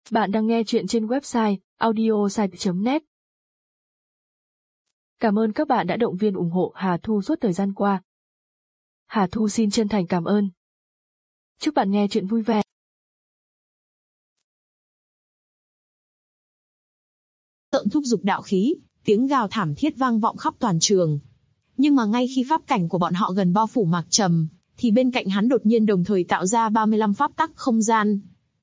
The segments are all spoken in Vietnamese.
Bạn đang nghe chuyện trên website audiosite.net. Cảm ơn các bạn đã động viên ủng hộ Hà Thu suốt thời gian qua. Hà Thu xin chân thành cảm ơn. Chúc bạn nghe chuyện vui vẻ. Tợn thúc giục đạo khí, tiếng gào thảm thiết vang vọng khắp toàn trường. Nhưng mà ngay khi pháp cảnh của bọn họ gần bao phủ Mạc Trầm, thì bên cạnh hắn đột nhiên đồng thời tạo ra 35 pháp tắc không gian.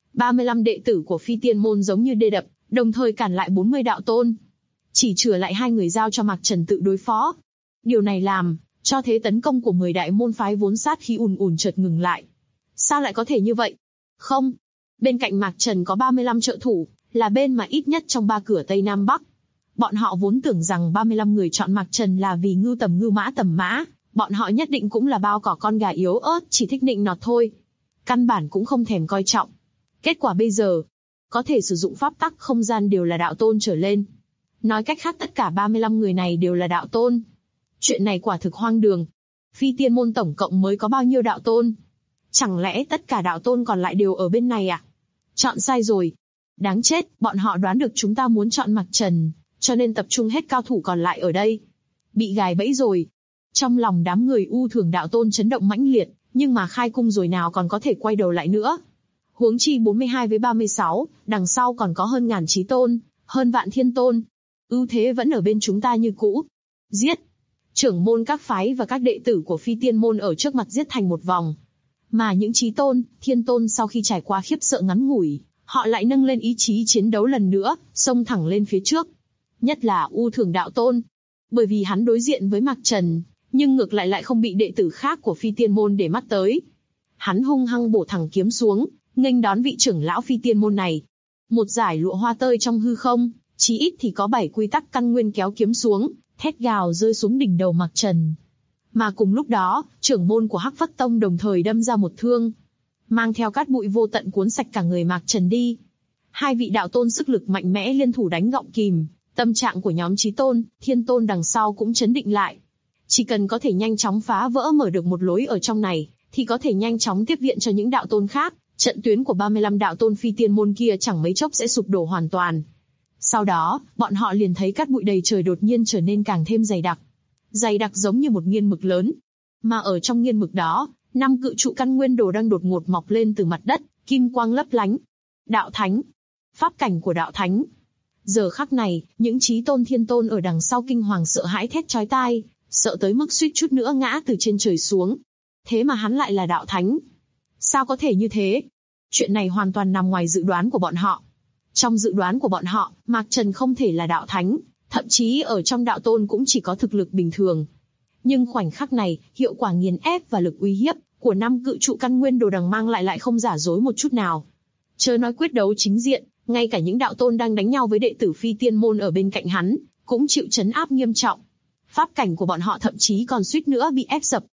35 đệ tử của Phi Tiên Môn giống như đê đập, đồng thời cản lại 40 đạo tôn. Chỉ chừa lại 2 người giao cho Mạc Trần tự đối phó. Điều này làm cho thế tấn công của 10 đại môn phái vốn sát khí ùn ùn chợt ngừng lại. Sao lại có thể như vậy? Không, bên cạnh Mạc Trần có 35 trợ thủ, là bên mà ít nhất trong 3 cửa Tây Nam Bắc. Bọn họ vốn tưởng rằng 35 người chọn Mạc Trần là vì ngưu tầm mã, bọn họ nhất định cũng là bao cỏ con gà yếu ớt chỉ thích nịnh nọt thôi. Căn bản cũng không thèm coi trọng. Kết quả bây giờ, có thể sử dụng pháp tắc không gian đều là đạo tôn trở lên. Nói cách khác tất cả 35 người này đều là đạo tôn. Chuyện này quả thực hoang đường. Phi Tiên Môn tổng cộng mới có bao nhiêu đạo tôn? Chẳng lẽ tất cả đạo tôn còn lại đều ở bên này à? Chọn sai rồi. Đáng chết, bọn họ đoán được chúng ta muốn chọn Mạc Trần, cho nên tập trung hết cao thủ còn lại ở đây. Bị gài bẫy rồi. Trong lòng đám người U Thường đạo tôn chấn động mãnh liệt, nhưng mà khai cung rồi nào còn có thể quay đầu lại nữa. Huống chi 42 với 36, đằng sau còn có hơn ngàn chí tôn, hơn vạn thiên tôn. Ưu thế vẫn ở bên chúng ta như cũ. Giết! Trưởng môn các phái và các đệ tử của Phi Tiên Môn ở trước mặt giết thành một vòng. Mà những chí tôn, thiên tôn sau khi trải qua khiếp sợ ngắn ngủi, họ lại nâng lên ý chí chiến đấu lần nữa, xông thẳng lên phía trước. Nhất là U Thường đạo tôn. Bởi vì hắn đối diện với Mạc Trần, nhưng ngược lại không bị đệ tử khác của Phi Tiên Môn để mắt tới. Hắn hung hăng bổ thẳng kiếm xuống, nghênh đón vị trưởng lão Phi Tiên Môn này. Một giải lụa hoa tơi trong hư không, chí ít thì có 7 quy tắc căn nguyên kéo kiếm xuống, thét gào rơi xuống đỉnh đầu Mạc Trần. Mà cùng lúc đó, trưởng môn của Hắc Phất Tông đồng thời đâm ra một thương, mang theo cát bụi vô tận cuốn sạch cả người Mạc Trần đi. 2 vị đạo tôn sức lực mạnh mẽ liên thủ đánh gọng kìm, tâm trạng của nhóm chí tôn, thiên tôn đằng sau cũng chấn định lại. Chỉ cần có thể nhanh chóng phá vỡ mở được một lối ở trong này, thì có thể nhanh chóng tiếp viện cho những đạo tôn khác. Trận tuyến của 35 đạo tôn Phi Tiên Môn kia chẳng mấy chốc sẽ sụp đổ hoàn toàn. Sau đó, bọn họ liền thấy cát bụi đầy trời đột nhiên trở nên càng thêm dày đặc. Dày đặc giống như một nghiên mực lớn. Mà ở trong nghiên mực đó, 5 cự trụ căn nguyên đồ đang đột ngột mọc lên từ mặt đất, kim quang lấp lánh. Đạo Thánh. Pháp cảnh của Đạo Thánh. Giờ khắc này, những chí tôn thiên tôn ở đằng sau kinh hoàng sợ hãi thét chói tai, sợ tới mức suýt chút nữa ngã từ trên trời xuống. Thế mà hắn lại là Đạo Thánh. Sao có thể như thế? Chuyện này hoàn toàn nằm ngoài dự đoán của bọn họ. Trong dự đoán của bọn họ, Mạc Trần không thể là đạo thánh, thậm chí ở trong đạo tôn cũng chỉ có thực lực bình thường. Nhưng khoảnh khắc này, hiệu quả nghiền ép và lực uy hiếp của 5 cự trụ căn nguyên đồ đằng mang lại không giả dối một chút nào. Chớ nói quyết đấu chính diện, ngay cả những đạo tôn đang đánh nhau với đệ tử Phi Tiên Môn ở bên cạnh hắn, cũng chịu trấn áp nghiêm trọng. Pháp cảnh của bọn họ thậm chí còn suýt nữa bị ép sập.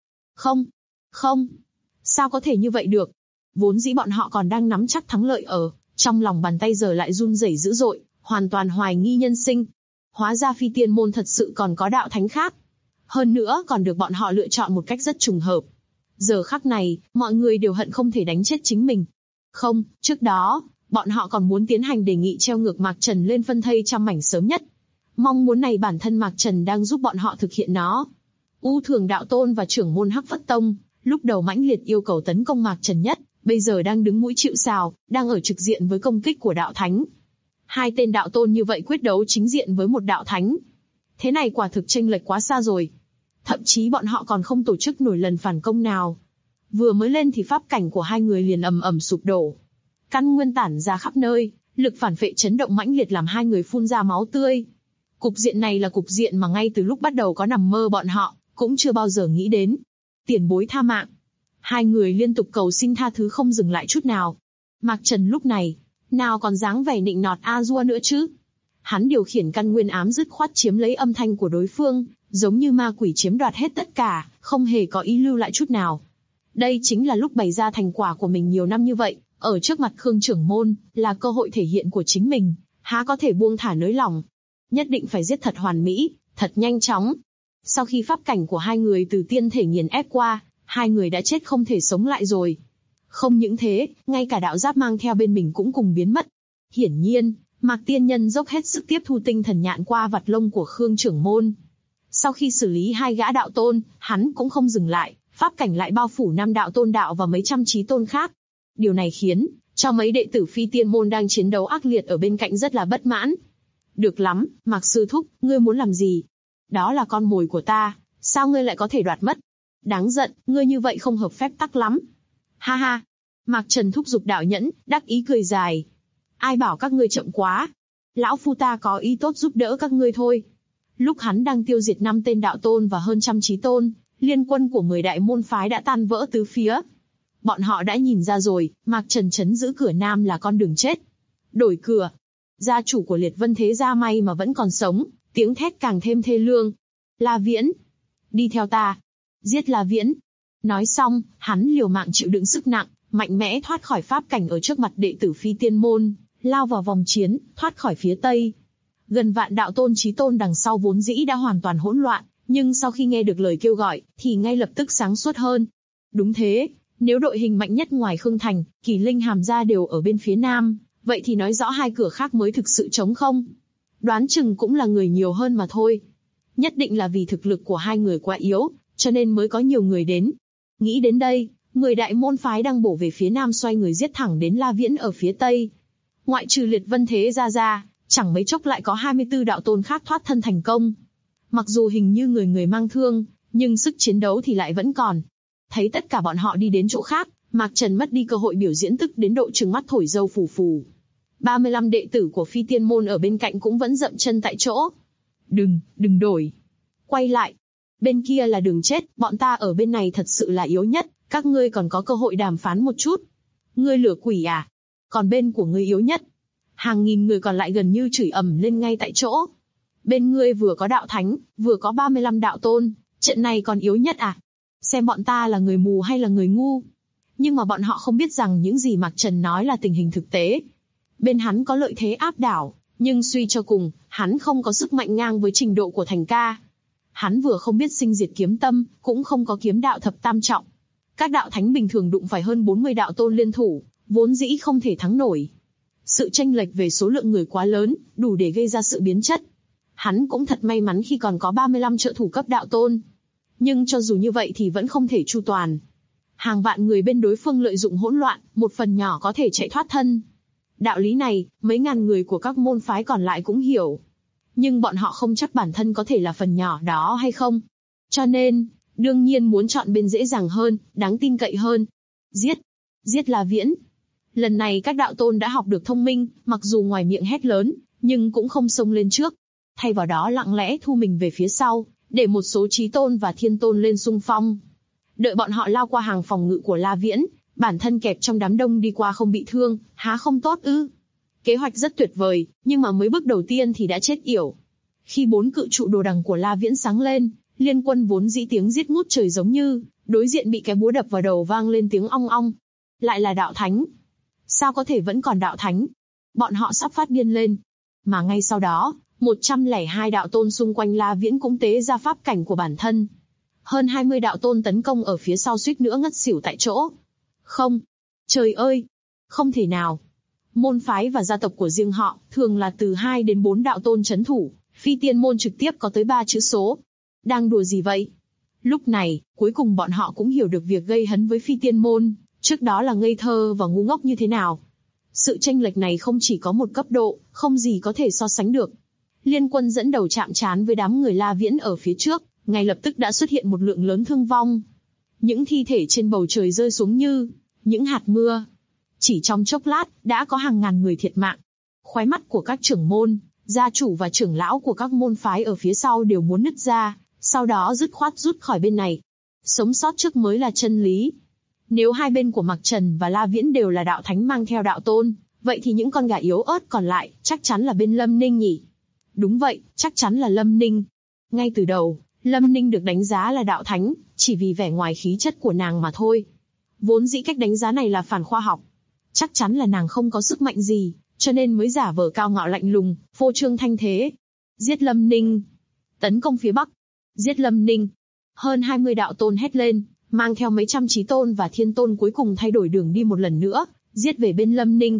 Không. Sao có thể như vậy được? Vốn dĩ bọn họ còn đang nắm chắc thắng lợi ở trong lòng bàn tay, giờ lại run rẩy dữ dội, hoàn toàn hoài nghi nhân sinh. Hóa ra Phi Tiên Môn thật sự còn có đạo thánh khác. Hơn nữa còn được bọn họ lựa chọn một cách rất trùng hợp. Giờ khắc này, mọi người đều hận không thể đánh chết chính mình. Không, trước đó, bọn họ còn muốn tiến hành đề nghị treo ngược Mạc Trần lên phân thây trăm mảnh sớm nhất. Mong muốn này bản thân Mạc Trần đang giúp bọn họ thực hiện nó. U Thường đạo tôn và trưởng môn Hắc Phất Tông, lúc đầu mãnh liệt yêu cầu tấn công Mạc Trần nhất, bây giờ đang đứng mũi chịu sào, đang ở trực diện với công kích của đạo thánh. 2 tên đạo tôn như vậy quyết đấu chính diện với một đạo thánh. Thế này quả thực chênh lệch quá xa rồi. Thậm chí bọn họ còn không tổ chức nổi lần phản công nào. Vừa mới lên thì pháp cảnh của 2 người liền ầm ầm sụp đổ. Căn nguyên tản ra khắp nơi, lực phản phệ chấn động mãnh liệt làm 2 người phun ra máu tươi. Cục diện này là cục diện mà ngay từ lúc bắt đầu có nằm mơ bọn họ cũng chưa bao giờ nghĩ đến. Tiền bối tha mạng. 2 người liên tục cầu xin tha thứ không dừng lại chút nào. Mạc Trần lúc này, nào còn dáng vẻ nịnh nọt A-dua nữa chứ. Hắn điều khiển căn nguyên ám dứt khoát chiếm lấy âm thanh của đối phương, giống như ma quỷ chiếm đoạt hết tất cả, không hề có ý lưu lại chút nào. Đây chính là lúc bày ra thành quả của mình nhiều năm như vậy, ở trước mặt Khương trưởng môn, là cơ hội thể hiện của chính mình, há có thể buông thả nới lỏng. Nhất định phải giết thật hoàn mỹ, thật nhanh chóng. Sau khi pháp cảnh của 2 người từ tiên thể nghiền ép qua, 2 người đã chết không thể sống lại rồi. Không những thế, ngay cả đạo giáp mang theo bên mình cũng cùng biến mất. Hiển nhiên, Mạc Tiên Nhân dốc hết sức tiếp thu tinh thần nhạn qua vặt lông của Khương trưởng môn. Sau khi xử lý 2 gã đạo tôn, hắn cũng không dừng lại, pháp cảnh lại bao phủ 5 đạo tôn đạo và mấy trăm chí tôn khác. Điều này khiến cho mấy đệ tử Phi Tiên môn đang chiến đấu ác liệt ở bên cạnh rất là bất mãn. Được lắm, Mạc sư thúc, ngươi muốn làm gì? Đó là con mồi của ta, sao ngươi lại có thể đoạt mất? Đáng giận, ngươi như vậy không hợp phép tắc lắm. Ha ha. Mạc Trần thúc giục đạo nhẫn, đắc ý cười dài. Ai bảo các ngươi chậm quá? Lão phu ta có ý tốt giúp đỡ các ngươi thôi. Lúc hắn đang tiêu diệt 5 tên đạo tôn và hơn trăm chí tôn, liên quân của 10 đại môn phái đã tan vỡ tứ phía. Bọn họ đã nhìn ra rồi, Mạc Trần trấn giữ cửa Nam là con đường chết. Đổi cửa. Gia chủ của Liệt Vân Thế gia may mà vẫn còn sống, tiếng thét càng thêm thê lương. La Viễn, đi theo ta. Giết La Viễn. Nói xong, hắn liều mạng chịu đựng sức nặng, mạnh mẽ thoát khỏi pháp cảnh ở trước mặt đệ tử Phi Tiên môn, lao vào vòng chiến, thoát khỏi phía Tây. Gần vạn đạo tôn chí tôn đằng sau vốn dĩ đã hoàn toàn hỗn loạn, nhưng sau khi nghe được lời kêu gọi, thì ngay lập tức sáng suốt hơn. Đúng thế, nếu đội hình mạnh nhất ngoài Khương Thành, Kỳ Linh Hàm gia đều ở bên phía Nam, vậy thì nói rõ 2 cửa khác mới thực sự trống không. Đoán chừng cũng là người nhiều hơn mà thôi. Nhất định là vì thực lực của 2 người quá yếu, cho nên mới có nhiều người đến. Nghĩ đến đây, 10 đại môn phái đang bổ về phía Nam xoay người giết thẳng đến La Viễn ở phía Tây. Ngoại trừ Liệt Vân Thế gia ra, chẳng mấy chốc lại có 24 đạo tôn khác thoát thân thành công. Mặc dù hình như người người mang thương, nhưng sức chiến đấu thì lại vẫn còn. Thấy tất cả bọn họ đi đến chỗ khác, Mạc Trần mất đi cơ hội biểu diễn, tức đến độ trừng mắt thổi dâu phù phù. 35 đệ tử của Phi Tiên môn ở bên cạnh cũng vẫn dậm chân tại chỗ. Đừng đổi. Quay lại. Bên kia là đường chết, bọn ta ở bên này thật sự là yếu nhất, các ngươi còn có cơ hội đàm phán một chút. Ngươi lừa quỷ à? Còn bên của ngươi yếu nhất. Hàng nghìn người còn lại gần như chửi ầm lên ngay tại chỗ. Bên ngươi vừa có đạo thánh, vừa có 35 đạo tôn, trận này còn yếu nhất à? Xem bọn ta là người mù hay là người ngu? Nhưng mà bọn họ không biết rằng những gì Mạc Trần nói là tình hình thực tế. Bên hắn có lợi thế áp đảo, nhưng suy cho cùng, hắn không có sức mạnh ngang với trình độ của Thành ca. Hắn vừa không biết sinh diệt kiếm tâm, cũng không có kiếm đạo thập tam trọng. Các đạo thánh bình thường đụng phải hơn 40 đạo tôn liên thủ, vốn dĩ không thể thắng nổi. Sự chênh lệch về số lượng người quá lớn, đủ để gây ra sự biến chất. Hắn cũng thật may mắn khi còn có 35 trợ thủ cấp đạo tôn. Nhưng cho dù như vậy thì vẫn không thể chu toàn. Hàng vạn người bên đối phương lợi dụng hỗn loạn, một phần nhỏ có thể chạy thoát thân. Đạo lý này, mấy ngàn người của các môn phái còn lại cũng hiểu. Nhưng bọn họ không chắc bản thân có thể là phần nhỏ đó hay không. Cho nên, đương nhiên muốn chọn bên dễ dàng hơn, đáng tin cậy hơn. Giết La Viễn. Lần này các đạo tôn đã học được thông minh, mặc dù ngoài miệng hét lớn, nhưng cũng không xông lên trước. Thay vào đó lặng lẽ thu mình về phía sau, để một số chí tôn và thiên tôn lên xung phong. Đợi bọn họ lao qua hàng phòng ngự của La Viễn, bản thân kẹp trong đám đông đi qua không bị thương, há không tốt ư? Kế hoạch rất tuyệt vời, nhưng mà mới bước đầu tiên thì đã chết yểu. Khi 4 cự trụ đồ đằng của La Viễn sáng lên, liên quân vốn dĩ tiếng giết ngút trời giống như, đối diện bị cái búa đập vào đầu vang lên tiếng ong ong. Lại là đạo thánh. Sao có thể vẫn còn đạo thánh? Bọn họ sắp phát điên lên. Mà ngay sau đó, 102 đạo tôn xung quanh La Viễn cũng tế ra pháp cảnh của bản thân. Hơn 20 đạo tôn tấn công ở phía sau suýt nữa ngất xỉu tại chỗ. Không. Trời ơi! Không thể nào. Môn phái và gia tộc của riêng họ, thường là từ 2 đến 4 đạo tôn chấn thủ, Phi Tiên môn trực tiếp có tới 3 chữ số. Đang đùa gì vậy? Lúc này, cuối cùng bọn họ cũng hiểu được việc gây hấn với Phi Tiên môn, trước đó là ngây thơ và ngu ngốc như thế nào. Sự chênh lệch này không chỉ có một cấp độ, không gì có thể so sánh được. Liên quân dẫn đầu chạm trán với đám người La Viễn ở phía trước, ngay lập tức đã xuất hiện một lượng lớn thương vong. Những thi thể trên bầu trời rơi xuống như những hạt mưa. Chỉ trong chốc lát, đã có hàng ngàn người thiệt mạng. Khóe mắt của các trưởng môn, gia chủ và trưởng lão của các môn phái ở phía sau đều muốn nứt ra, sau đó dứt khoát rút khỏi bên này. Sống sót trước mới là chân lý. Nếu hai bên của Mạc Trần và La Viễn đều là đạo thánh mang theo đạo tôn, vậy thì những con gà yếu ớt còn lại, chắc chắn là bên Lâm Ninh nhỉ? Đúng vậy, chắc chắn là Lâm Ninh. Ngay từ đầu, Lâm Ninh được đánh giá là đạo thánh, chỉ vì vẻ ngoài khí chất của nàng mà thôi. Vốn dĩ cách đánh giá này là phản khoa học. Chắc chắn là nàng không có sức mạnh gì, cho nên mới giả vờ cao ngạo lạnh lùng, phô trương thanh thế. Giết Lâm Ninh. Tấn công phía Bắc. Giết Lâm Ninh. Hơn 20 đạo tôn hét lên, mang theo mấy trăm chí tôn và thiên tôn cuối cùng thay đổi đường đi một lần nữa, giết về bên Lâm Ninh.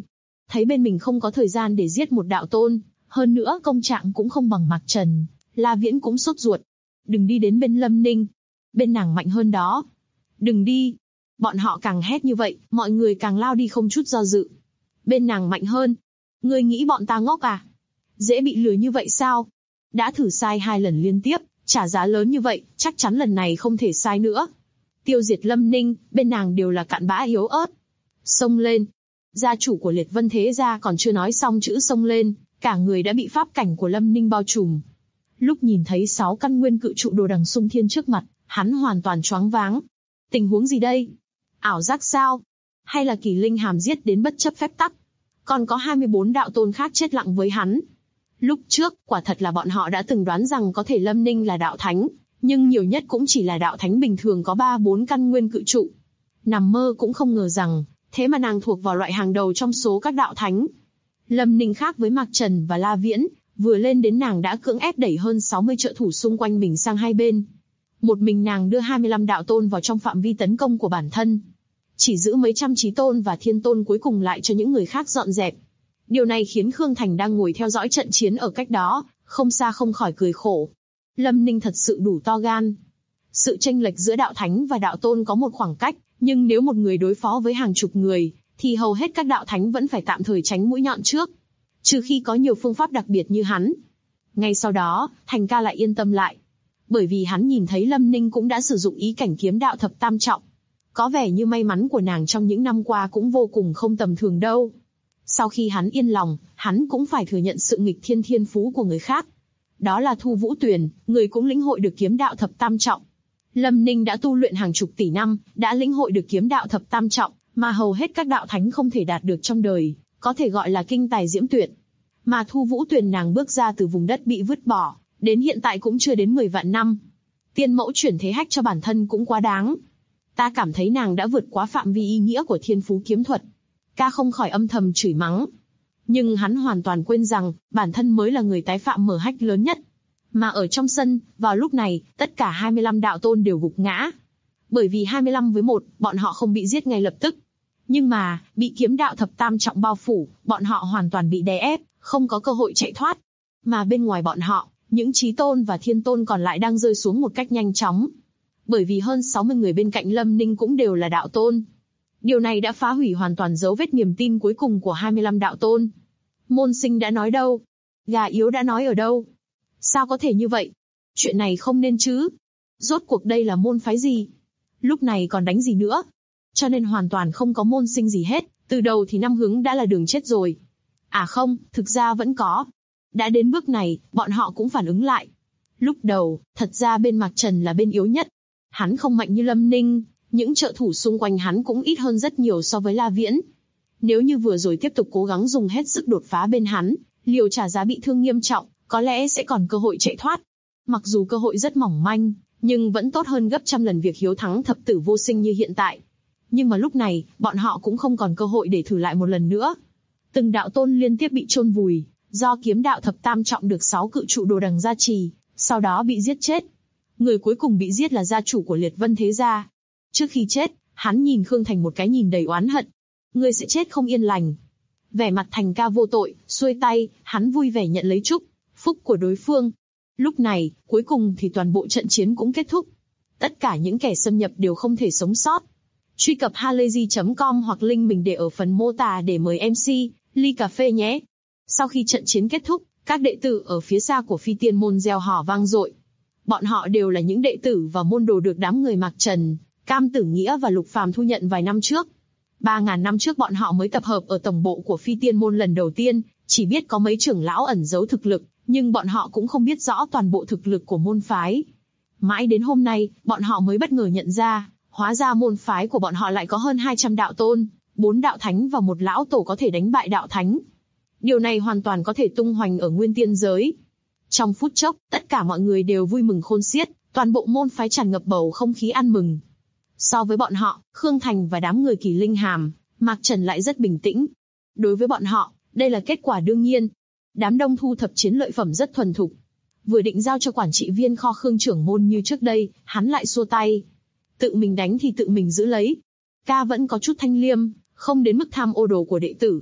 Thấy bên mình không có thời gian để giết một đạo tôn, hơn nữa công trạng cũng không bằng Mạc Trần, La Viễn cũng sốt ruột. Đừng đi đến bên Lâm Ninh. Bên nàng mạnh hơn đó. Đừng đi. Bọn họ càng hét như vậy, mọi người càng lao đi không chút do dự. Bên nàng mạnh hơn. Ngươi nghĩ bọn ta ngốc à? Dễ bị lừa như vậy sao? Đã thử sai 2 lần liên tiếp, trả giá lớn như vậy, chắc chắn lần này không thể sai nữa. Tiêu diệt Lâm Ninh, bên nàng đều là cặn bã yếu ớt. Xông lên. Gia chủ của Liệt Vân Thế Gia còn chưa nói xong chữ xông lên, cả người đã bị pháp cảnh của Lâm Ninh bao trùm. Lúc nhìn thấy 6 căn nguyên cự trụ đồ đằng xung thiên trước mặt, hắn hoàn toàn choáng váng. Tình huống gì đây? Ảo giác sao? Hay là Kỳ Linh Hàm giết đến bất chấp phép tắc? Còn có 24 đạo tôn khác chết lặng với hắn. Lúc trước, quả thật là bọn họ đã từng đoán rằng có thể Lâm Ninh là đạo thánh, nhưng nhiều nhất cũng chỉ là đạo thánh bình thường có 3-4 căn nguyên cự trụ. Nằm mơ cũng không ngờ rằng, thế mà nàng thuộc vào loại hàng đầu trong số các đạo thánh. Lâm Ninh khác với Mạc Trần và La Viễn, vừa lên đến nàng đã cưỡng ép đẩy hơn 60 trợ thủ xung quanh mình sang hai bên. Một mình nàng đưa 25 đạo tôn vào trong phạm vi tấn công của bản thân. Chỉ giữ mấy trăm chí tôn và thiên tôn cuối cùng lại cho những người khác dọn dẹp. Điều này khiến Khương Thành đang ngồi theo dõi trận chiến ở cách đó, không xa không khỏi cười khổ. Lâm Ninh thật sự đủ to gan. Sự chênh lệch giữa đạo thánh và đạo tôn có một khoảng cách, nhưng nếu một người đối phó với hàng chục người, thì hầu hết các đạo thánh vẫn phải tạm thời tránh mũi nhọn trước. Trừ khi có nhiều phương pháp đặc biệt như hắn. Ngay sau đó, Thành ca lại yên tâm lại. Bởi vì hắn nhìn thấy Lâm Ninh cũng đã sử dụng ý cảnh kiếm đạo thập tam trọng. Có vẻ như may mắn của nàng trong những năm qua cũng vô cùng không tầm thường đâu. Sau khi hắn yên lòng, hắn cũng phải thừa nhận sự nghịch thiên thiên phú của người khác. Đó là Thu Vũ Tuyền, người cũng lĩnh hội được kiếm đạo thập tam trọng. Lâm Ninh đã tu luyện hàng chục tỷ năm, đã lĩnh hội được kiếm đạo thập tam trọng, mà hầu hết các đạo thánh không thể đạt được trong đời, có thể gọi là kinh tài diễm tuyệt. Mà Thu Vũ Tuyền nàng bước ra từ vùng đất bị vứt bỏ, đến hiện tại cũng chưa đến 10 vạn năm. Tiên mẫu chuyển thế hách cho bản thân cũng quá đáng. Ta cảm thấy nàng đã vượt quá phạm vi ý nghĩa của thiên phú kiếm thuật. Ca không khỏi âm thầm chửi mắng. Nhưng hắn hoàn toàn quên rằng, bản thân mới là người tái phạm mở hách lớn nhất. Mà ở trong sân, vào lúc này, tất cả 25 đạo tôn đều gục ngã. Bởi vì 25 với 1, bọn họ không bị giết ngay lập tức. Nhưng mà, bị kiếm đạo thập tam trọng bao phủ, bọn họ hoàn toàn bị đè ép, không có cơ hội chạy thoát. Mà bên ngoài bọn họ, những chí tôn và thiên tôn còn lại đang rơi xuống một cách nhanh chóng. Bởi vì hơn 60 người bên cạnh Lâm Ninh cũng đều là đạo tôn. Điều này đã phá hủy hoàn toàn dấu vết niềm tin cuối cùng của 25 đạo tôn. Môn sinh đã nói đâu? Gà yếu đã nói ở đâu? Sao có thể như vậy? Chuyện này không nên chứ? Rốt cuộc đây là môn phái gì? Lúc này còn đánh gì nữa? Cho nên hoàn toàn không có môn sinh gì hết, từ đầu thì năm hướng đã là đường chết rồi. À không, thực ra vẫn có. Đã đến bước này, bọn họ cũng phản ứng lại. Lúc đầu, thật ra bên Mạc Trần là bên yếu nhất. Hắn không mạnh như Lâm Ninh, những trợ thủ xung quanh hắn cũng ít hơn rất nhiều so với La Viễn. Nếu như vừa rồi tiếp tục cố gắng dùng hết sức đột phá bên hắn, liều trả giá bị thương nghiêm trọng, có lẽ sẽ còn cơ hội chạy thoát. Mặc dù cơ hội rất mỏng manh, nhưng vẫn tốt hơn gấp trăm lần việc hiếu thắng thập tử vô sinh như hiện tại. Nhưng mà lúc này, bọn họ cũng không còn cơ hội để thử lại một lần nữa. Từng đạo tôn liên tiếp bị chôn vùi, do kiếm đạo thập tam trọng được 6 cự trụ đồ đằng gia trì, sau đó bị giết chết. Người cuối cùng bị giết là gia chủ của Liệt Vân Thế Gia. Trước khi chết, hắn nhìn Khương Thành một cái nhìn đầy oán hận. Ngươi sẽ chết không yên lành. Vẻ mặt Thành ca vô tội, xuôi tay, hắn vui vẻ nhận lấy chúc phúc của đối phương. Lúc này, cuối cùng thì toàn bộ trận chiến cũng kết thúc. Tất cả những kẻ xâm nhập đều không thể sống sót. Truy cập halayzi.com hoặc link mình để ở phần mô tả để mời MC, ly cà phê nhé. Sau khi trận chiến kết thúc, các đệ tử ở phía xa của Phi Tiên Môn reo hò vang dội. Bọn họ đều là những đệ tử và môn đồ được đám người Mạc Trần, Cam Tử Nghĩa và Lục Phàm thu nhận vài năm trước. 3.000 năm trước bọn họ mới tập hợp ở tổng bộ của Phi Tiên Môn lần đầu tiên, chỉ biết có mấy trưởng lão ẩn giấu thực lực, nhưng bọn họ cũng không biết rõ toàn bộ thực lực của môn phái. Mãi đến hôm nay, bọn họ mới bất ngờ nhận ra, hóa ra môn phái của bọn họ lại có hơn 200 đạo tôn, 4 đạo thánh và một lão tổ có thể đánh bại đạo thánh. Điều này hoàn toàn có thể tung hoành ở nguyên tiên giới. Trong phút chốc, tất cả mọi người đều vui mừng khôn xiết, toàn bộ môn phái tràn ngập bầu không khí ăn mừng. So với bọn họ, Khương Thành và đám người Kỳ Linh Hàm, Mạc Trần lại rất bình tĩnh. Đối với bọn họ, đây là kết quả đương nhiên. Đám đông thu thập chiến lợi phẩm rất thuần thục. Vừa định giao cho quản trị viên kho Khương trưởng môn như trước đây, hắn lại xua tay. Tự mình đánh thì tự mình giữ lấy. Ca vẫn có chút thanh liêm, không đến mức tham ô đồ của đệ tử.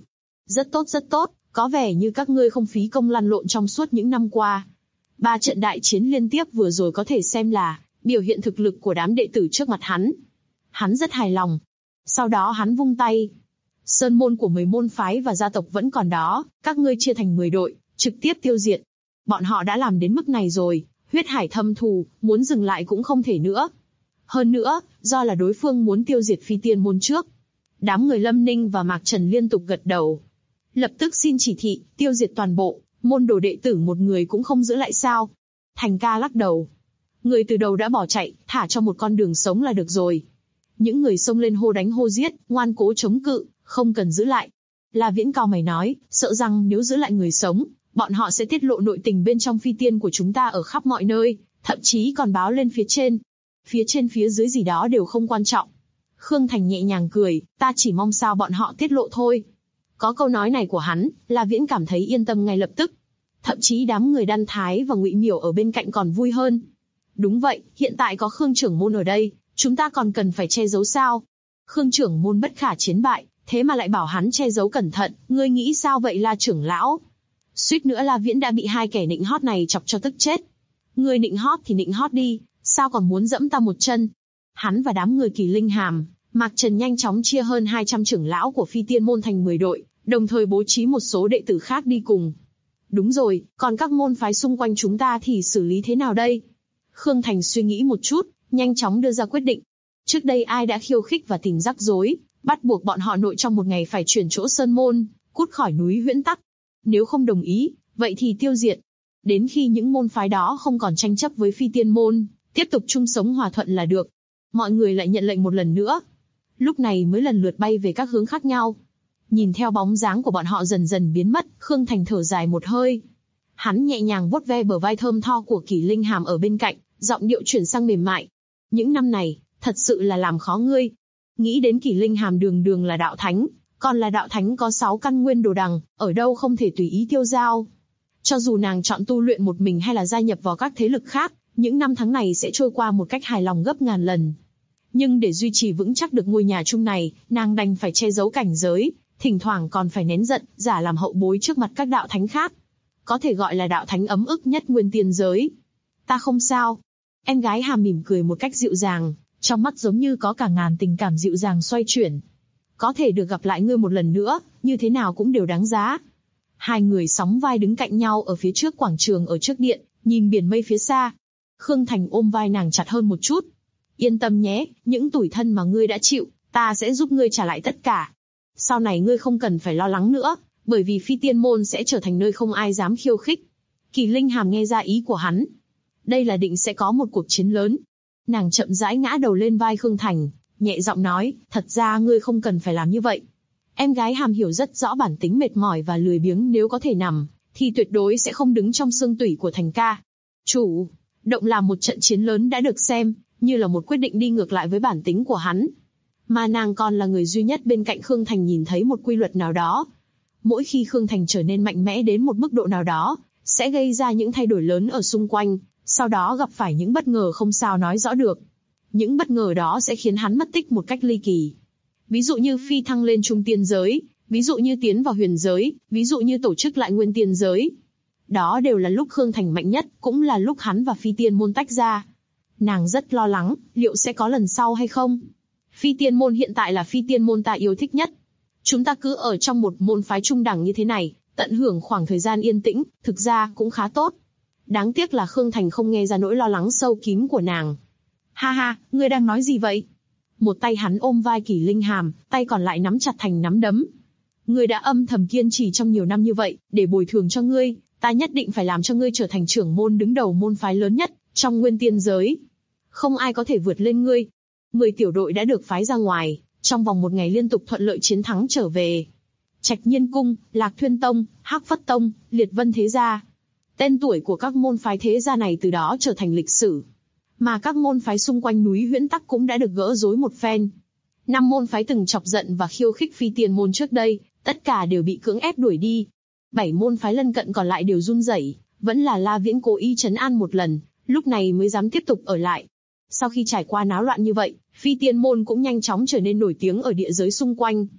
Rất tốt, có vẻ như các ngươi không phí công lăn lộn trong suốt những năm qua. 3 trận đại chiến liên tiếp vừa rồi có thể xem là biểu hiện thực lực của đám đệ tử trước mặt hắn. Hắn rất hài lòng. Sau đó hắn vung tay. Sơn môn của 10 môn phái và gia tộc vẫn còn đó, các ngươi chia thành 10 đội, trực tiếp tiêu diệt. Bọn họ đã làm đến mức này rồi, huyết hải thâm thù, muốn dừng lại cũng không thể nữa. Hơn nữa, do là đối phương muốn tiêu diệt Phi Tiên môn trước. Đám người Lâm Ninh và Mạc Trần liên tục gật đầu. Lập tức xin chỉ thị, tiêu diệt toàn bộ, môn đồ đệ tử một người cũng không giữ lại sao? Thành ca lắc đầu. Người từ đầu đã bỏ chạy, thả cho một con đường sống là được rồi. Những người xông lên hô đánh hô giết, ngoan cố chống cự, không cần giữ lại. La Viễn cao mày nói, sợ rằng nếu giữ lại người sống, bọn họ sẽ tiết lộ nội tình bên trong Phi Tiên của chúng ta ở khắp mọi nơi, thậm chí còn báo lên phía trên. Phía trên phía dưới gì đó đều không quan trọng. Khương Thành nhẹ nhàng cười, ta chỉ mong sao bọn họ tiết lộ thôi. Có câu nói này của hắn, La Viễn cảm thấy yên tâm ngay lập tức. Thậm chí đám người Đan Thái và Ngụy Miểu ở bên cạnh còn vui hơn. Đúng vậy, hiện tại có Khương trưởng môn ở đây, chúng ta còn cần phải che giấu sao? Khương trưởng môn bất khả chiến bại, thế mà lại bảo hắn che giấu cẩn thận, ngươi nghĩ sao vậy La trưởng lão? Suýt nữa La Viễn đã bị 2 kẻ nịnh hót này chọc cho tức chết. Ngươi nịnh hót thì nịnh hót đi, sao còn muốn dẫm ta một chân? Hắn và đám người Kỳ Linh Hàm, Mạc Trần nhanh chóng chia hơn 200 trưởng lão của Phi Tiên môn thành 10 đội, đồng thời bố trí một số đệ tử khác đi cùng. Đúng rồi, còn các môn phái xung quanh chúng ta thì xử lý thế nào đây? Khương Thành suy nghĩ một chút, nhanh chóng đưa ra quyết định. Trước đây ai đã khiêu khích và tìm rắc rối, bắt buộc bọn họ nội trong một ngày phải chuyển chỗ sơn môn, cút khỏi núi Huyễn Tắc. Nếu không đồng ý, vậy thì tiêu diệt. Đến khi những môn phái đó không còn tranh chấp với Phi Tiên môn, tiếp tục chung sống hòa thuận là được. Mọi người lại nhận lệnh một lần nữa. Lúc này mới lần lượt bay về các hướng khác nhau. Nhìn theo bóng dáng của bọn họ dần dần biến mất, Khương Thành thở dài một hơi. Hắn nhẹ nhàng vuốt ve bờ vai thơm tho của Kỳ Linh Hàm ở bên cạnh, giọng điệu chuyển sang mềm mại. Những năm này, thật sự là làm khó ngươi. Nghĩ đến Kỳ Linh Hàm đường đường là đạo thánh, còn là đạo thánh có 6 căn nguyên đồ đằng, ở đâu không thể tùy ý tiêu dao. Cho dù nàng chọn tu luyện một mình hay là gia nhập vào các thế lực khác, những năm tháng này sẽ trôi qua một cách hài lòng gấp ngàn lần. Nhưng để duy trì vững chắc được ngôi nhà chung này, nàng đành phải che giấu cảnh giới, thỉnh thoảng còn phải nén giận, giả làm hậu bối trước mặt các đạo thánh khác. Có thể gọi là đạo thánh ấm ức nhất nguyên tiên giới. Ta không sao. Em gái Hàm mỉm cười một cách dịu dàng, trong mắt giống như có cả ngàn tình cảm dịu dàng xoay chuyển. Có thể được gặp lại ngươi một lần nữa, như thế nào cũng đều đáng giá. Hai người sóng vai đứng cạnh nhau ở phía trước quảng trường ở trước điện, nhìn biển mây phía xa. Khương Thành ôm vai nàng chặt hơn một chút. Yên tâm nhé, những tủi thân mà ngươi đã chịu, ta sẽ giúp ngươi trả lại tất cả. Sau này ngươi không cần phải lo lắng nữa, bởi vì Phi Tiên môn sẽ trở thành nơi không ai dám khiêu khích. Kỳ Linh Hàm nghe ra ý của hắn. Đây là định sẽ có một cuộc chiến lớn. Nàng chậm rãi ngã đầu lên vai Khương Thành, nhẹ giọng nói, thật ra ngươi không cần phải làm như vậy. Em gái Hàm hiểu rất rõ bản tính mệt mỏi và lười biếng, nếu có thể nằm, thì tuyệt đối sẽ không đứng trong xương tủy của Thành ca. Chủ động làm một trận chiến lớn đã được xem như là một quyết định đi ngược lại với bản tính của hắn. Mà nàng còn là người duy nhất bên cạnh Khương Thành nhìn thấy một quy luật nào đó. Mỗi khi Khương Thành trở nên mạnh mẽ đến một mức độ nào đó, sẽ gây ra những thay đổi lớn ở xung quanh, sau đó gặp phải những bất ngờ không sao nói rõ được. Những bất ngờ đó sẽ khiến hắn mất tích một cách ly kỳ. Ví dụ như phi thăng lên trung tiên giới, ví dụ như tiến vào huyền giới, ví dụ như tổ chức lại nguyên tiên giới. Đó đều là lúc Khương Thành mạnh nhất, cũng là lúc hắn và Phi Tiên môn tách ra. Nàng rất lo lắng, liệu sẽ có lần sau hay không? Phi Tiên môn hiện tại là Phi Tiên môn ta yêu thích nhất. Chúng ta cứ ở trong một môn phái trung đẳng như thế này, tận hưởng khoảng thời gian yên tĩnh, thực ra cũng khá tốt. Đáng tiếc là Khương Thành không nghe ra nỗi lo lắng sâu kín của nàng. Ha ha, ngươi đang nói gì vậy? Một tay hắn ôm vai Kỳ Linh Hàm, tay còn lại nắm chặt thành nắm đấm. Ngươi đã âm thầm kiên trì trong nhiều năm như vậy, để bồi thường cho ngươi, ta nhất định phải làm cho ngươi trở thành trưởng môn đứng đầu môn phái lớn nhất trong nguyên tiên giới. Không ai có thể vượt lên ngươi. 10 tiểu đội đã được phái ra ngoài, trong vòng một ngày liên tục thuận lợi chiến thắng trở về. Trạch Nhiên Cung, Lạc Thuyên Tông, Hắc Phất Tông, Liệt Vân Thế Gia. Tên tuổi của các môn phái thế gia này từ đó trở thành lịch sử. Mà các môn phái xung quanh núi Huyễn Tắc cũng đã được gỡ rối một phen. 5 môn phái từng chọc giận và khiêu khích Phi Tiên môn trước đây, tất cả đều bị cưỡng ép đuổi đi. 7 môn phái lân cận còn lại đều run rẩy, vẫn là La Viễn cố ý trấn an một lần, lúc này mới dám tiếp tục ở lại. Sau khi trải qua náo loạn như vậy, Phi Tiên môn cũng nhanh chóng trở nên nổi tiếng ở địa giới xung quanh.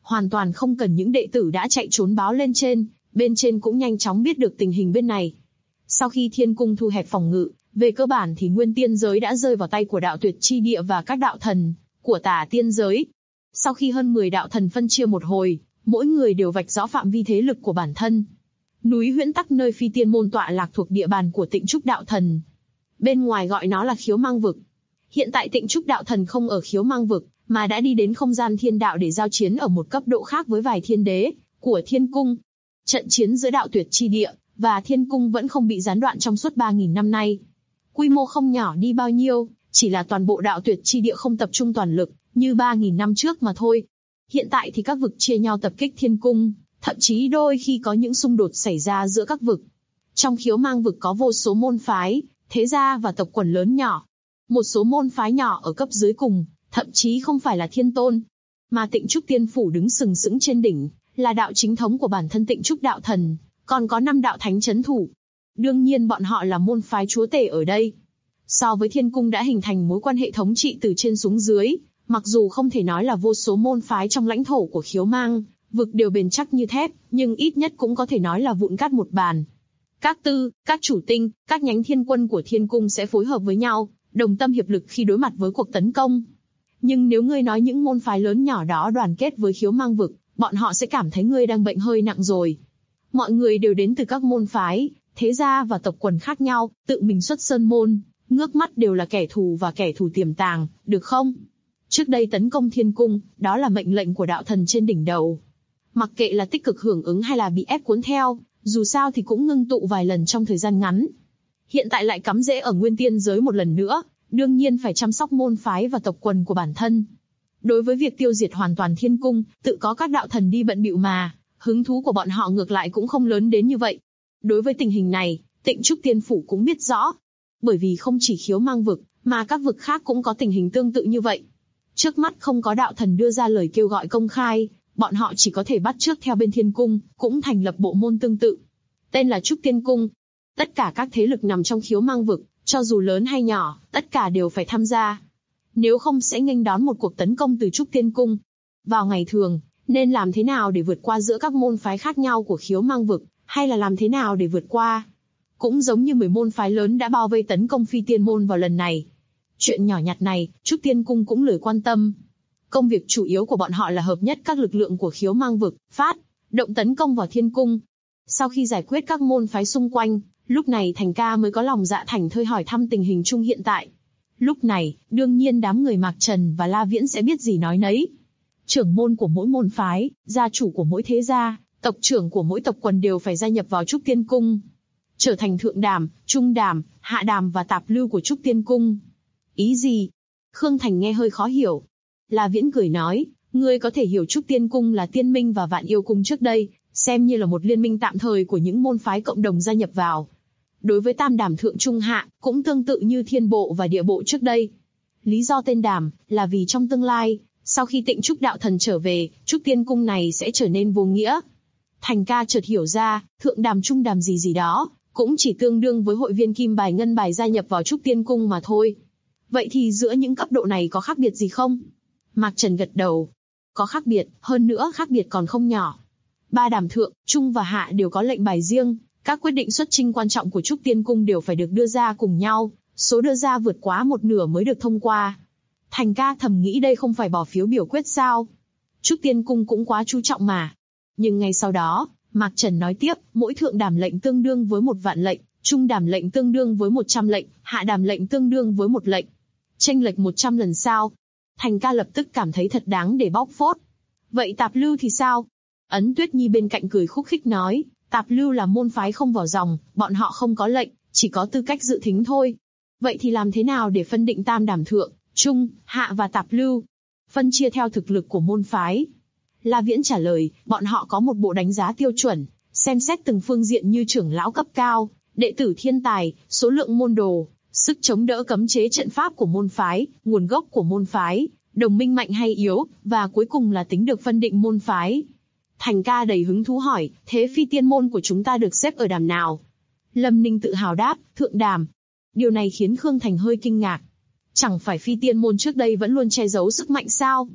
hoàn toàn không cần những đệ tử đã chạy trốn báo lên trên, bên trên cũng nhanh chóng biết được tình hình bên này. Sau khi thiên cung thu hẹp phòng ngự, về cơ bản thì nguyên tiên giới đã rơi vào tay của đạo tuyệt chi địa và các đạo thần của tả tiên giới. Sau khi hơn 10 đạo thần phân chia một hồi, mỗi người đều vạch rõ phạm vi thế lực của bản thân. Núi Huyễn Tắc nơi phi tiên môn tọa lạc thuộc địa bàn của Tịnh Trúc đạo thần. Bên ngoài gọi nó là Khiếu Mang vực. Hiện tại Tịnh Trúc đạo thần không ở Khiếu Mang vực, mà đã đi đến không gian thiên đạo để giao chiến ở một cấp độ khác với vài thiên đế của thiên cung. Trận chiến giữa đạo tuyệt chi địa và thiên cung vẫn không bị gián đoạn trong suốt 3.000 năm nay. Quy mô không nhỏ đi bao nhiêu, chỉ là toàn bộ đạo tuyệt chi địa không tập trung toàn lực, như 3.000 năm trước mà thôi. Hiện tại thì các vực chia nhau tập kích thiên cung, thậm chí đôi khi có những xung đột xảy ra giữa các vực. Trong Khiếu Mang vực có vô số môn phái, thế gia và tộc quần lớn nhỏ. Một số môn phái nhỏ ở cấp dưới cùng, thậm chí không phải là thiên tôn. Mà Tịnh Trúc Tiên Phủ đứng sừng sững trên đỉnh, là đạo chính thống của bản thân Tịnh Trúc đạo thần, còn có 5 đạo thánh chấn thủ. Đương nhiên bọn họ là môn phái chúa tể ở đây. So với thiên cung đã hình thành mối quan hệ thống trị từ trên xuống dưới, mặc dù không thể nói là vô số môn phái trong lãnh thổ của Khiếu Mang vực đều bền chắc như thép, nhưng ít nhất cũng có thể nói là vụn cát một bàn. Các tư, các chủ tinh, các nhánh thiên quân của thiên cung sẽ phối hợp với nhau, đồng tâm hiệp lực khi đối mặt với cuộc tấn công. Nhưng nếu ngươi nói những môn phái lớn nhỏ đó đoàn kết với Khiếu Mang vực, bọn họ sẽ cảm thấy ngươi đang bệnh hơi nặng rồi. Mọi người đều đến từ các môn phái, thế gia và tộc quần khác nhau, tự mình xuất sơn môn, ngước mắt đều là kẻ thù và kẻ thù tiềm tàng, được không? Trước đây tấn công thiên cung, đó là mệnh lệnh của đạo thần trên đỉnh đầu. Mặc kệ là tích cực hưởng ứng hay là bị ép cuốn theo, dù sao thì cũng ngưng tụ vài lần trong thời gian ngắn. Hiện tại lại cắm rễ ở nguyên tiên giới một lần nữa, đương nhiên phải chăm sóc môn phái và tộc quần của bản thân. Đối với việc tiêu diệt hoàn toàn thiên cung, tự có các đạo thần đi bận bịu mà, hứng thú của bọn họ ngược lại cũng không lớn đến như vậy. Đối với tình hình này, Tịnh Trúc Tiên Phủ cũng biết rõ. Bởi vì không chỉ Khiếu Mang vực, mà các vực khác cũng có tình hình tương tự như vậy. Trước mắt không có đạo thần đưa ra lời kêu gọi công khai, bọn họ chỉ có thể bắt chước theo bên thiên cung, cũng thành lập bộ môn tương tự. Tên là Trúc Tiên Cung. Tất cả các thế lực nằm trong Khiếu Mang vực, cho dù lớn hay nhỏ, tất cả đều phải tham gia. Nếu không sẽ nghênh đón một cuộc tấn công từ Trúc Tiên Cung. Vào ngày thường, nên làm thế nào để vượt qua giữa các môn phái khác nhau của Khiếu Mang vực, hay là làm thế nào để vượt qua? Cũng giống như 10 môn phái lớn đã bao vây tấn công Phi Tiên môn vào lần này. Chuyện nhỏ nhặt này, Trúc Tiên Cung cũng lười quan tâm. Công việc chủ yếu của bọn họ là hợp nhất các lực lượng của Khiếu Mang vực, phát động tấn công vào thiên cung. Sau khi giải quyết các môn phái xung quanh, lúc này Thành Ca mới có lòng dạ thảnh thơi hỏi thăm tình hình chung hiện tại. Lúc này, đương nhiên đám người Mạc Trần và La Viễn sẽ biết gì nói nấy. Trưởng môn của mỗi môn phái, gia chủ của mỗi thế gia, tộc trưởng của mỗi tộc quần đều phải gia nhập vào Trúc Tiên Cung, trở thành thượng đàm, trung đàm, hạ đàm và tạp lưu của Trúc Tiên Cung. Ý gì? Khương Thành nghe hơi khó hiểu. La Viễn cười nói, ngươi có thể hiểu Trúc Tiên Cung là Tiên Minh và Vạn Yêu Cung trước đây, xem như là một liên minh tạm thời của những môn phái cộng đồng gia nhập vào. Đối với tam đàm thượng trung hạ, cũng tương tự như thiên bộ và địa bộ trước đây. Lý do tên đàm, là vì trong tương lai, sau khi Tịnh Trúc đạo thần trở về, Trúc Tiên Cung này sẽ trở nên vô nghĩa. Thành Ca chợt hiểu ra, thượng đàm trung đàm gì gì đó, cũng chỉ tương đương với hội viên kim bài ngân bài gia nhập vào Trúc Tiên Cung mà thôi. Vậy thì giữa những cấp độ này có khác biệt gì không? Mạc Trần gật đầu. Có khác biệt, hơn nữa khác biệt còn không nhỏ. 3 đàm thượng, trung và hạ đều có lệnh bài riêng, các quyết định xuất chinh quan trọng của Trúc Tiên Cung đều phải được đưa ra cùng nhau, số đưa ra vượt quá một nửa mới được thông qua. Thành Ca thầm nghĩ đây không phải bỏ phiếu biểu quyết sao? Trúc Tiên Cung cũng quá chú trọng mà. Nhưng ngay sau đó, Mạc Trần nói tiếp, mỗi thượng đàm lệnh tương đương với 1.000.000 lệnh, trung đàm lệnh tương đương với 100 lệnh, hạ đàm lệnh tương đương với 1 lệnh. Chênh lệch 100 lần sao? Thành Ca lập tức cảm thấy thật đáng để bóc phốt. Vậy tạp lưu thì sao? Ấn Tuyết Nhi bên cạnh cười khúc khích nói, tạp lưu là môn phái không vào dòng, bọn họ không có lệnh, chỉ có tư cách dự thính thôi. Vậy thì làm thế nào để phân định tam đàm thượng, trung, hạ và tạp lưu? Phân chia theo thực lực của môn phái. La Viễn trả lời, bọn họ có một bộ đánh giá tiêu chuẩn, xem xét từng phương diện như trưởng lão cấp cao, đệ tử thiên tài, số lượng môn đồ, sức chống đỡ cấm chế trận pháp của môn phái, nguồn gốc của môn phái, đồng minh mạnh hay yếu, và cuối cùng là tính được phân định môn phái. Thành Ca đầy hứng thú hỏi, thế Phi Tiên môn của chúng ta được xếp ở đàm nào? Lâm Ninh tự hào đáp, thượng đàm. Điều này khiến Khương Thành hơi kinh ngạc. Chẳng phải Phi Tiên môn trước đây vẫn luôn che giấu sức mạnh sao?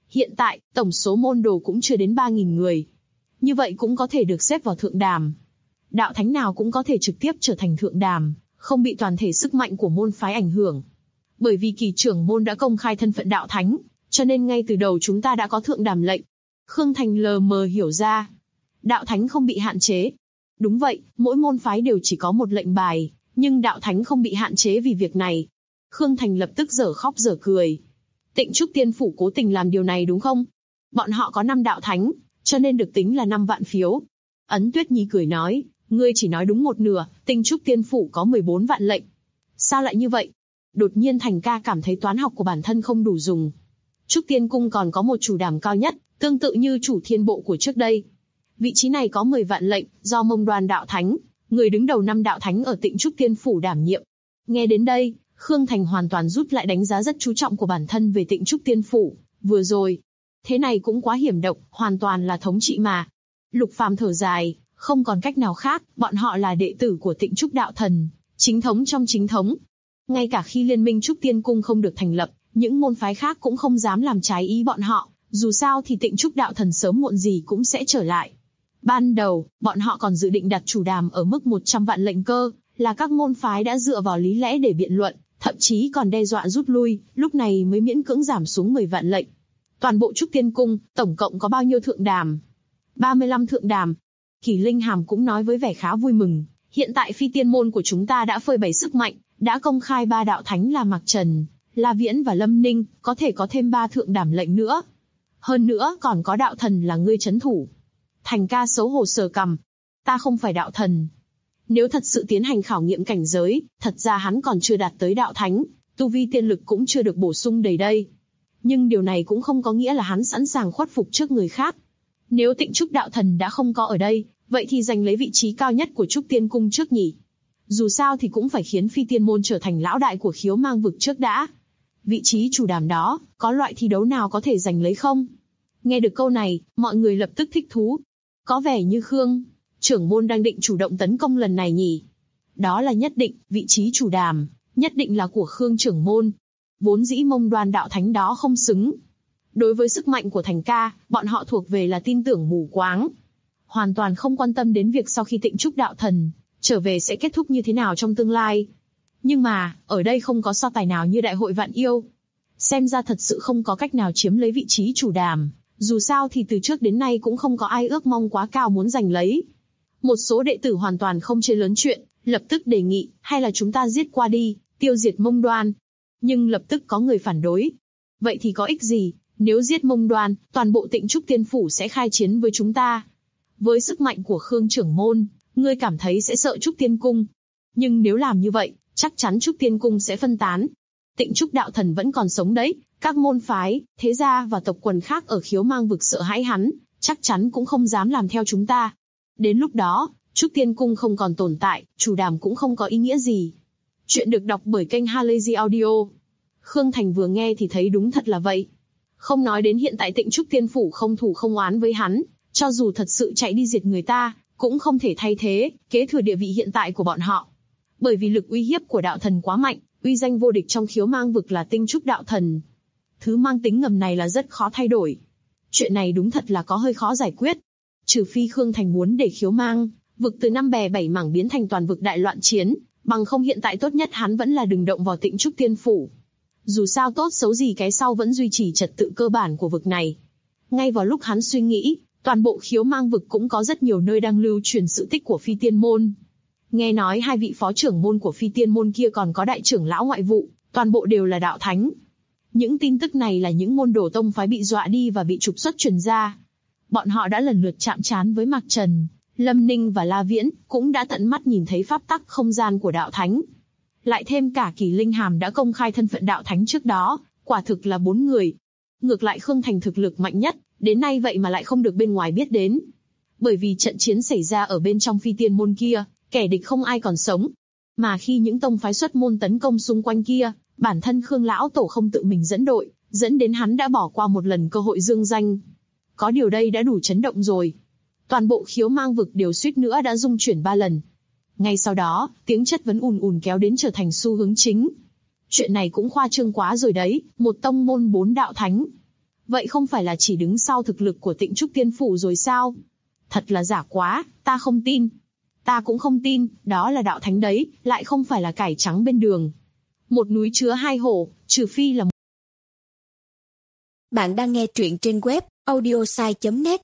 Hiện tại, tổng số môn đồ cũng chưa đến 3.000 người. Như vậy cũng có thể được xếp vào thượng đàm. Đạo thánh nào cũng có thể trực tiếp trở thành thượng đàm, không bị toàn thể sức mạnh của môn phái ảnh hưởng. Bởi vì kỳ trưởng môn đã công khai thân phận đạo thánh, cho nên ngay từ đầu chúng ta đã có thượng đàm lệnh. Khương Thành lờ mờ hiểu ra. Đạo thánh không bị hạn chế. Đúng vậy, mỗi môn phái đều chỉ có một lệnh bài, nhưng đạo thánh không bị hạn chế vì việc này. Khương Thành lập tức dở khóc dở cười. Tịnh Trúc Tiên Phủ cố tình làm điều này đúng không? Bọn họ có 5 đạo thánh, cho nên được tính là 5 vạn phiếu. Ấn Tuyết Nhi cười nói, ngươi chỉ nói đúng một nửa, Tịnh Trúc Tiên Phủ có 14 vạn lệnh. Sao lại như vậy? Đột nhiên Thành ca cảm thấy toán học của bản thân không đủ dùng. Trúc Tiên Cung còn có một chủ đàm cao nhất, tương tự như chủ thiên bộ của trước đây. Vị trí này có 10 vạn lệnh, do Mông Đoan đạo thánh, người đứng đầu 5 đạo thánh ở Tịnh Trúc Tiên Phủ đảm nhiệm. Nghe đến đây, Khương Thành hoàn toàn rút lại đánh giá rất chú trọng của bản thân về Tịnh Trúc Tiên Phủ, vừa rồi. Thế này cũng quá hiểm độc, hoàn toàn là thống trị mà. Lục Phàm thở dài, không còn cách nào khác, bọn họ là đệ tử của Tịnh Trúc Đạo Thần, chính thống trong chính thống. Ngay cả khi Liên minh Trúc Tiên Cung không được thành lập, những môn phái khác cũng không dám làm trái ý bọn họ, dù sao thì Tịnh Trúc Đạo Thần sớm muộn gì cũng sẽ trở lại. Ban đầu, bọn họ còn dự định đặt chủ đàm ở mức 100 vạn lệnh cơ, là các môn phái đã dựa vào lý lẽ để biện luận, thậm chí còn đe dọa rút lui, lúc này mới miễn cưỡng giảm xuống 10 vạn lệnh. Toàn bộ Trúc Tiên Cung, tổng cộng có bao nhiêu thượng đàm? 35 thượng đàm. Kỳ Linh Hàm cũng nói với vẻ khá vui mừng, hiện tại phi tiên môn của chúng ta đã phơi bày sức mạnh, đã công khai 3 đạo thánh là Mạc Trần, La Viễn và Lâm Ninh, có thể có thêm 3 thượng đàm lệnh nữa. Hơn nữa còn có đạo thần là ngươi trấn thủ. Thành ca xấu hổ sờ cằm. Ta không phải đạo thần. Nếu thật sự tiến hành khảo nghiệm cảnh giới, thật ra hắn còn chưa đạt tới đạo thánh, tu vi tiên lực cũng chưa được bổ sung đầy đây. Nhưng điều này cũng không có nghĩa là hắn sẵn sàng khuất phục trước người khác. Nếu Tịnh Trúc đạo thần đã không có ở đây, vậy thì giành lấy vị trí cao nhất của Trúc Tiên Cung trước nhỉ. Dù sao thì cũng phải khiến phi tiên môn trở thành lão đại của khiếu mang vực trước đã. Vị trí chủ đàm đó, có loại thi đấu nào có thể giành lấy không? Nghe được câu này, mọi người lập tức thích thú. Có vẻ như Khương trưởng môn đang định chủ động tấn công lần này nhỉ. Đó là nhất định, vị trí chủ đàm, nhất định là của Khương trưởng môn. Vốn dĩ Mông Đoan đạo thánh đó không xứng. Đối với sức mạnh của Thành ca, bọn họ thuộc về là tin tưởng mù quáng. Hoàn toàn không quan tâm đến việc sau khi Tịnh Trúc đạo thần trở về sẽ kết thúc như thế nào trong tương lai. Nhưng mà, ở đây không có so tài nào như đại hội vạn yêu. Xem ra thật sự không có cách nào chiếm lấy vị trí chủ đàm. Dù sao thì từ trước đến nay cũng không có ai ước mong quá cao muốn giành lấy. Một số đệ tử hoàn toàn không chê lớn chuyện, lập tức đề nghị, hay là chúng ta giết qua đi, tiêu diệt Mông Đoan. Nhưng lập tức có người phản đối. Vậy thì có ích gì, nếu giết Mông Đoan, toàn bộ Tịnh Trúc Tiên Phủ sẽ khai chiến với chúng ta. Với sức mạnh của Khương trưởng môn, ngươi cảm thấy sẽ sợ Trúc Tiên Cung. Nhưng nếu làm như vậy, chắc chắn Trúc Tiên Cung sẽ phân tán. Tịnh Trúc đạo thần vẫn còn sống đấy, các môn phái, thế gia và tộc quần khác ở khiếu mang vực sợ hãi hắn, chắc chắn cũng không dám làm theo chúng ta. Đến lúc đó, Trúc Tiên Cung không còn tồn tại, chủ đàm cũng không có ý nghĩa gì. Chuyện được đọc bởi kênh Halazy Audio. Khương Thành vừa nghe thì thấy đúng thật là vậy. Không nói đến hiện tại Tịnh Trúc Tiên Phủ không thù không oán với hắn, cho dù thật sự chạy đi diệt người ta, cũng không thể thay thế, kế thừa địa vị hiện tại của bọn họ. Bởi vì lực uy hiếp của đạo thần quá mạnh, uy danh vô địch trong khiếu mang vực là Tinh Trúc đạo thần. Thứ mang tính ngầm này là rất khó thay đổi. Chuyện này đúng thật là có hơi khó giải quyết. Trừ phi Khương Thành muốn để khiếu mang vực từ 5 bè 7 mảng biến thành toàn vực đại loạn chiến, bằng không hiện tại tốt nhất hắn vẫn là đừng động vào Tịnh Trúc Tiên Phủ. Dù sao tốt xấu gì cái sau vẫn duy trì trật tự cơ bản của vực này. Ngay vào lúc hắn suy nghĩ, toàn bộ khiếu mang vực cũng có rất nhiều nơi đang lưu truyền sự tích của phi tiên môn. Nghe nói 2 vị phó trưởng môn của phi tiên môn kia còn có đại trưởng lão ngoại vụ, toàn bộ đều là đạo thánh. Những tin tức này là những môn đồ tông phái bị dọa đi và bị trục xuất truyền ra. Bọn họ đã lần lượt chạm trán với Mạc Trần, Lâm Ninh và La Viễn, cũng đã tận mắt nhìn thấy pháp tắc không gian của đạo thánh. Lại thêm cả Kỳ Linh Hàm đã công khai thân phận đạo thánh trước đó, quả thực là 4 người. Ngược lại Khương Thành thực lực mạnh nhất, đến nay vậy mà lại không được bên ngoài biết đến. Bởi vì trận chiến xảy ra ở bên trong phi tiên môn kia, kẻ địch không ai còn sống. Mà khi những tông phái xuất môn tấn công xung quanh kia, bản thân Khương lão tổ không tự mình dẫn đội, dẫn đến hắn đã bỏ qua một lần cơ hội dương danh. Có điều đây đã đủ chấn động rồi. Toàn bộ khiếu mang vực đều suýt nữa đã rung chuyển 3 lần. Ngay sau đó, tiếng chất vấn ùn ùn kéo đến trở thành xu hướng chính. Chuyện này cũng khoa trương quá rồi đấy, một tông môn 4 đạo thánh. vậy không phải là chỉ đứng sau thực lực của Tịnh Trúc Tiên Phủ rồi sao? Thật là giả quá, ta không tin. Ta cũng không tin, đó là đạo thánh đấy, lại không phải là cải trắng bên đường. Một núi chứa hai hổ, trừ phi là... Bạn đang nghe truyện trên web audiosai.net.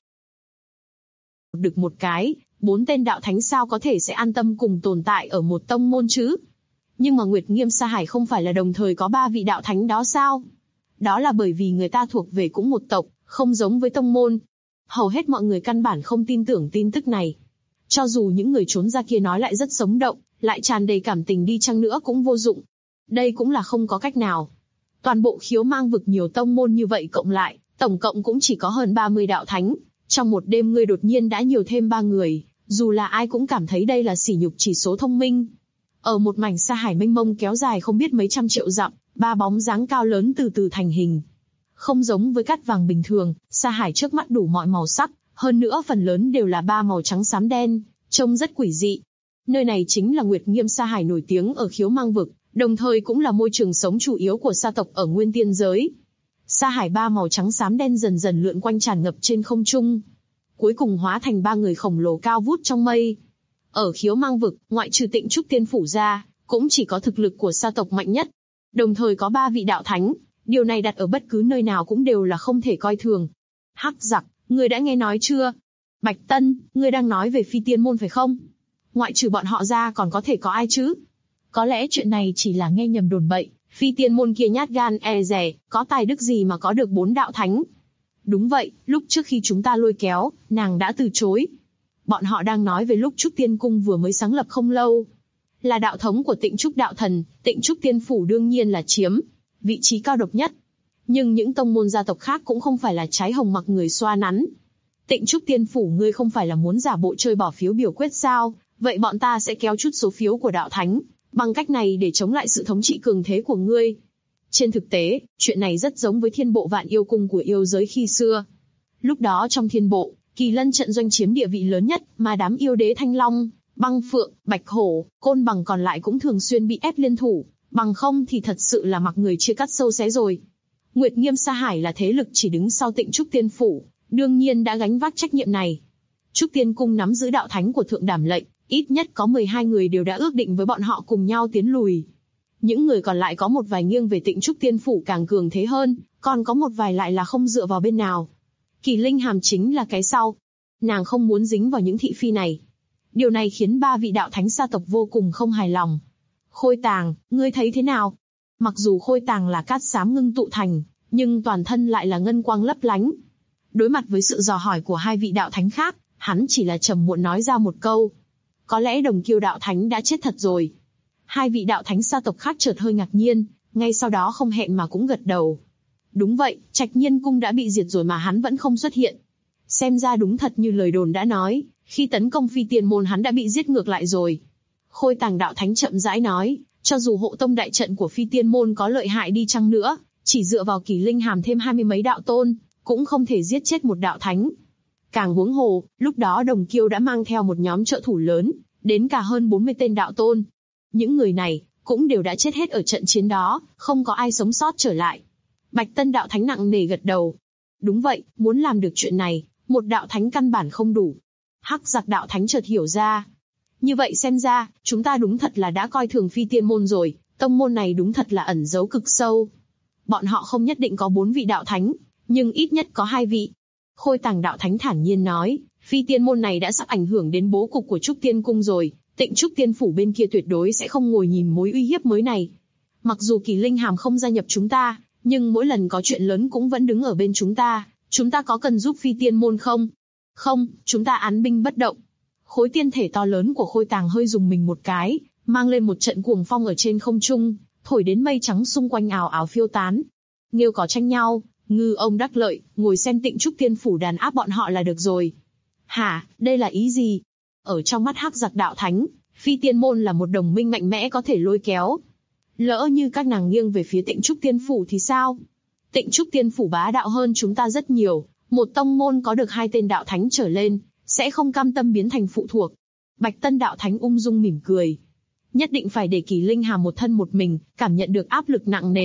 Được một cái, 4 tên đạo thánh sao có thể sẽ an tâm cùng tồn tại ở một tông môn chứ? Nhưng mà Nguyệt Nghiêm Sa Hải không phải là đồng thời có 3 vị đạo thánh đó sao? Đó là bởi vì người ta thuộc về cũng một tộc, không giống với tông môn. Hầu hết mọi người căn bản không tin tưởng tin tức này. Cho dù những người trốn ra kia nói lại rất sống động, lại tràn đầy cảm tình đi chăng nữa cũng vô dụng. Đây cũng là không có cách nào. Toàn bộ Khiếu Mang vực nhiều tông môn như vậy cộng lại, tổng cộng cũng chỉ có hơn 30 đạo thánh. Trong một đêm ngươi đột nhiên đã nhiều thêm 3 người, dù là ai cũng cảm thấy đây là sỉ nhục chỉ số thông minh. Ở một mảnh sa hải mênh mông kéo dài không biết mấy trăm triệu dặm, 3 bóng dáng cao lớn từ từ thành hình. Không giống với cát vàng bình thường, sa hải trước mắt đủ mọi màu sắc, hơn nữa phần lớn đều là 3 màu trắng xám đen, trông rất quỷ dị. Nơi này chính là Nguyệt Nghiêm Sa Hải nổi tiếng ở Khiếu Mang vực, đồng thời cũng là môi trường sống chủ yếu của sa tộc ở Nguyên Tiên giới. Sa hải 3 màu trắng xám đen dần dần lượn quanh tràn ngập trên không trung, cuối cùng hóa thành 3 người khổng lồ cao vút trong mây. Ở Khiếu Mang vực, ngoại trừ Tịnh Trúc Tiên Phủ ra, cũng chỉ có thực lực của sa tộc mạnh nhất. Đồng thời có 3 vị đạo thánh, điều này đặt ở bất cứ nơi nào cũng đều là không thể coi thường. Hắc giặc, ngươi đã nghe nói chưa? Bạch Tân, ngươi đang nói về Phi Tiên môn phải không? Ngoại trừ bọn họ ra còn có thể có ai chứ? Có lẽ chuyện này chỉ là nghe nhầm đồn bậy, Phi Tiên môn kia nhát gan e dè, có tài đức gì mà có được 4 đạo thánh? Đúng vậy, lúc trước khi chúng ta lôi kéo, nàng đã từ chối. Bọn họ đang nói về lúc Trúc Tiên Cung vừa mới sáng lập không lâu. Là đạo thống của Tịnh Trúc đạo thần, Tịnh Trúc Tiên Phủ đương nhiên là chiếm vị trí cao độc nhất. Nhưng những tông môn gia tộc khác cũng không phải là trái hồng mặc người xoa nắn. Tịnh Trúc Tiên Phủ ngươi không phải là muốn giả bộ chơi bỏ phiếu biểu quyết sao? Vậy bọn ta sẽ kéo chút số phiếu của đạo thánh, bằng cách này để chống lại sự thống trị cường thế của ngươi. Trên thực tế, chuyện này rất giống với Thiên Bộ Vạn Yêu Cung của yêu giới khi xưa. Lúc đó trong Thiên Bộ, Kỳ Lân trận doanh chiếm địa vị lớn nhất, mà đám yêu đế Thanh Long, Băng Phượng, Bạch Hổ, Côn Bằng còn lại cũng thường xuyên bị ép liên thủ, bằng không thì thật sự là mặc người chia cắt sâu xé rồi. Nguyệt Nghiêm Sa Hải là thế lực chỉ đứng sau Tịnh Trúc Tiên Phủ, đương nhiên đã gánh vác trách nhiệm này. Trúc Tiên Cung nắm giữ đạo thánh của Thượng Đàm lệnh, ít nhất có 12 người đều đã ước định với bọn họ cùng nhau tiến lùi. Những người còn lại có một vài nghiêng về Tịnh Trúc Tiên Phủ càng cường thế hơn, còn có một vài lại là không dựa vào bên nào. Kỳ Linh Hàm chính là cái sau. Nàng không muốn dính vào những thị phi này. Điều này khiến 3 vị đạo thánh sa tộc vô cùng không hài lòng. Khôi Tàng, ngươi thấy thế nào? Mặc dù Khôi Tàng là cát xám ngưng tụ thành, nhưng toàn thân lại là ngân quang lấp lánh. Đối mặt với sự dò hỏi của 2 vị đạo thánh khác, hắn chỉ là trầm muộn nói ra một câu. Có lẽ Đồng Kiêu đạo thánh đã chết thật rồi. 2 vị đạo thánh sa tộc khác chợt hơi ngạc nhiên, ngay sau đó không hẹn mà cũng gật đầu. Đúng vậy, Trạch Nhiên Cung đã bị diệt rồi mà hắn vẫn không xuất hiện. Xem ra đúng thật như lời đồn đã nói, khi tấn công Phi Tiên môn hắn đã bị giết ngược lại rồi. Khôi Tàng đạo thánh chậm rãi nói, cho dù hộ tông đại trận của Phi Tiên môn có lợi hại đi chăng nữa, chỉ dựa vào Kỳ Linh Hàm thêm 20 mấy đạo tôn, cũng không thể giết chết một đạo thánh. Càng huống hồ, lúc đó Đồng Kiêu đã mang theo một nhóm trợ thủ lớn, đến cả hơn 40 tên đạo tôn. Những người này, cũng đều đã chết hết ở trận chiến đó, không có ai sống sót trở lại. Bạch Tân đạo thánh nặng nề gật đầu. Đúng vậy, muốn làm được chuyện này, một đạo thánh căn bản không đủ. Hắc giặc đạo thánh chợt hiểu ra. Như vậy xem ra, chúng ta đúng thật là đã coi thường Phi Tiên môn rồi, tông môn này đúng thật là ẩn giấu cực sâu. Bọn họ không nhất định có 4 vị đạo thánh, nhưng ít nhất có 2 vị. Khôi Tàng đạo thánh thản nhiên nói, Phi Tiên môn này đã sắp ảnh hưởng đến bố cục của Trúc Tiên Cung rồi, Tịnh Trúc Tiên Phủ bên kia tuyệt đối sẽ không ngồi nhìn mối uy hiếp mới này. Mặc dù Kỳ Linh Hàm không gia nhập chúng ta, nhưng mỗi lần có chuyện lớn cũng vẫn đứng ở bên chúng ta có cần giúp Phi Tiên môn không? Không, chúng ta án binh bất động. Khối tiên thể to lớn của Khôi Tàng hơi rùng mình một cái, mang lên một trận cuồng phong ở trên không trung, thổi đến mây trắng xung quanh ào ào phiêu tán. Nghêu cỏ tranh nhau, ngư ông đắc lợi, ngồi xem Tịnh Trúc Tiên Phủ đàn áp bọn họ là được rồi. Hả, đây là ý gì? Ở trong mắt Hắc giặc đạo thánh, Phi Tiên môn là một đồng minh mạnh mẽ có thể lôi kéo. Lỡ như các nàng nghiêng về phía Tịnh Trúc Tiên Phủ thì sao? Tịnh Trúc Tiên Phủ bá đạo hơn chúng ta rất nhiều, một tông môn có được 2 tên đạo thánh trở lên, sẽ không cam tâm biến thành phụ thuộc. Bạch Tân đạo thánh ung dung mỉm cười. Nhất định phải để Kỳ Linh Hàm một thân một mình, cảm nhận được áp lực nặng nề,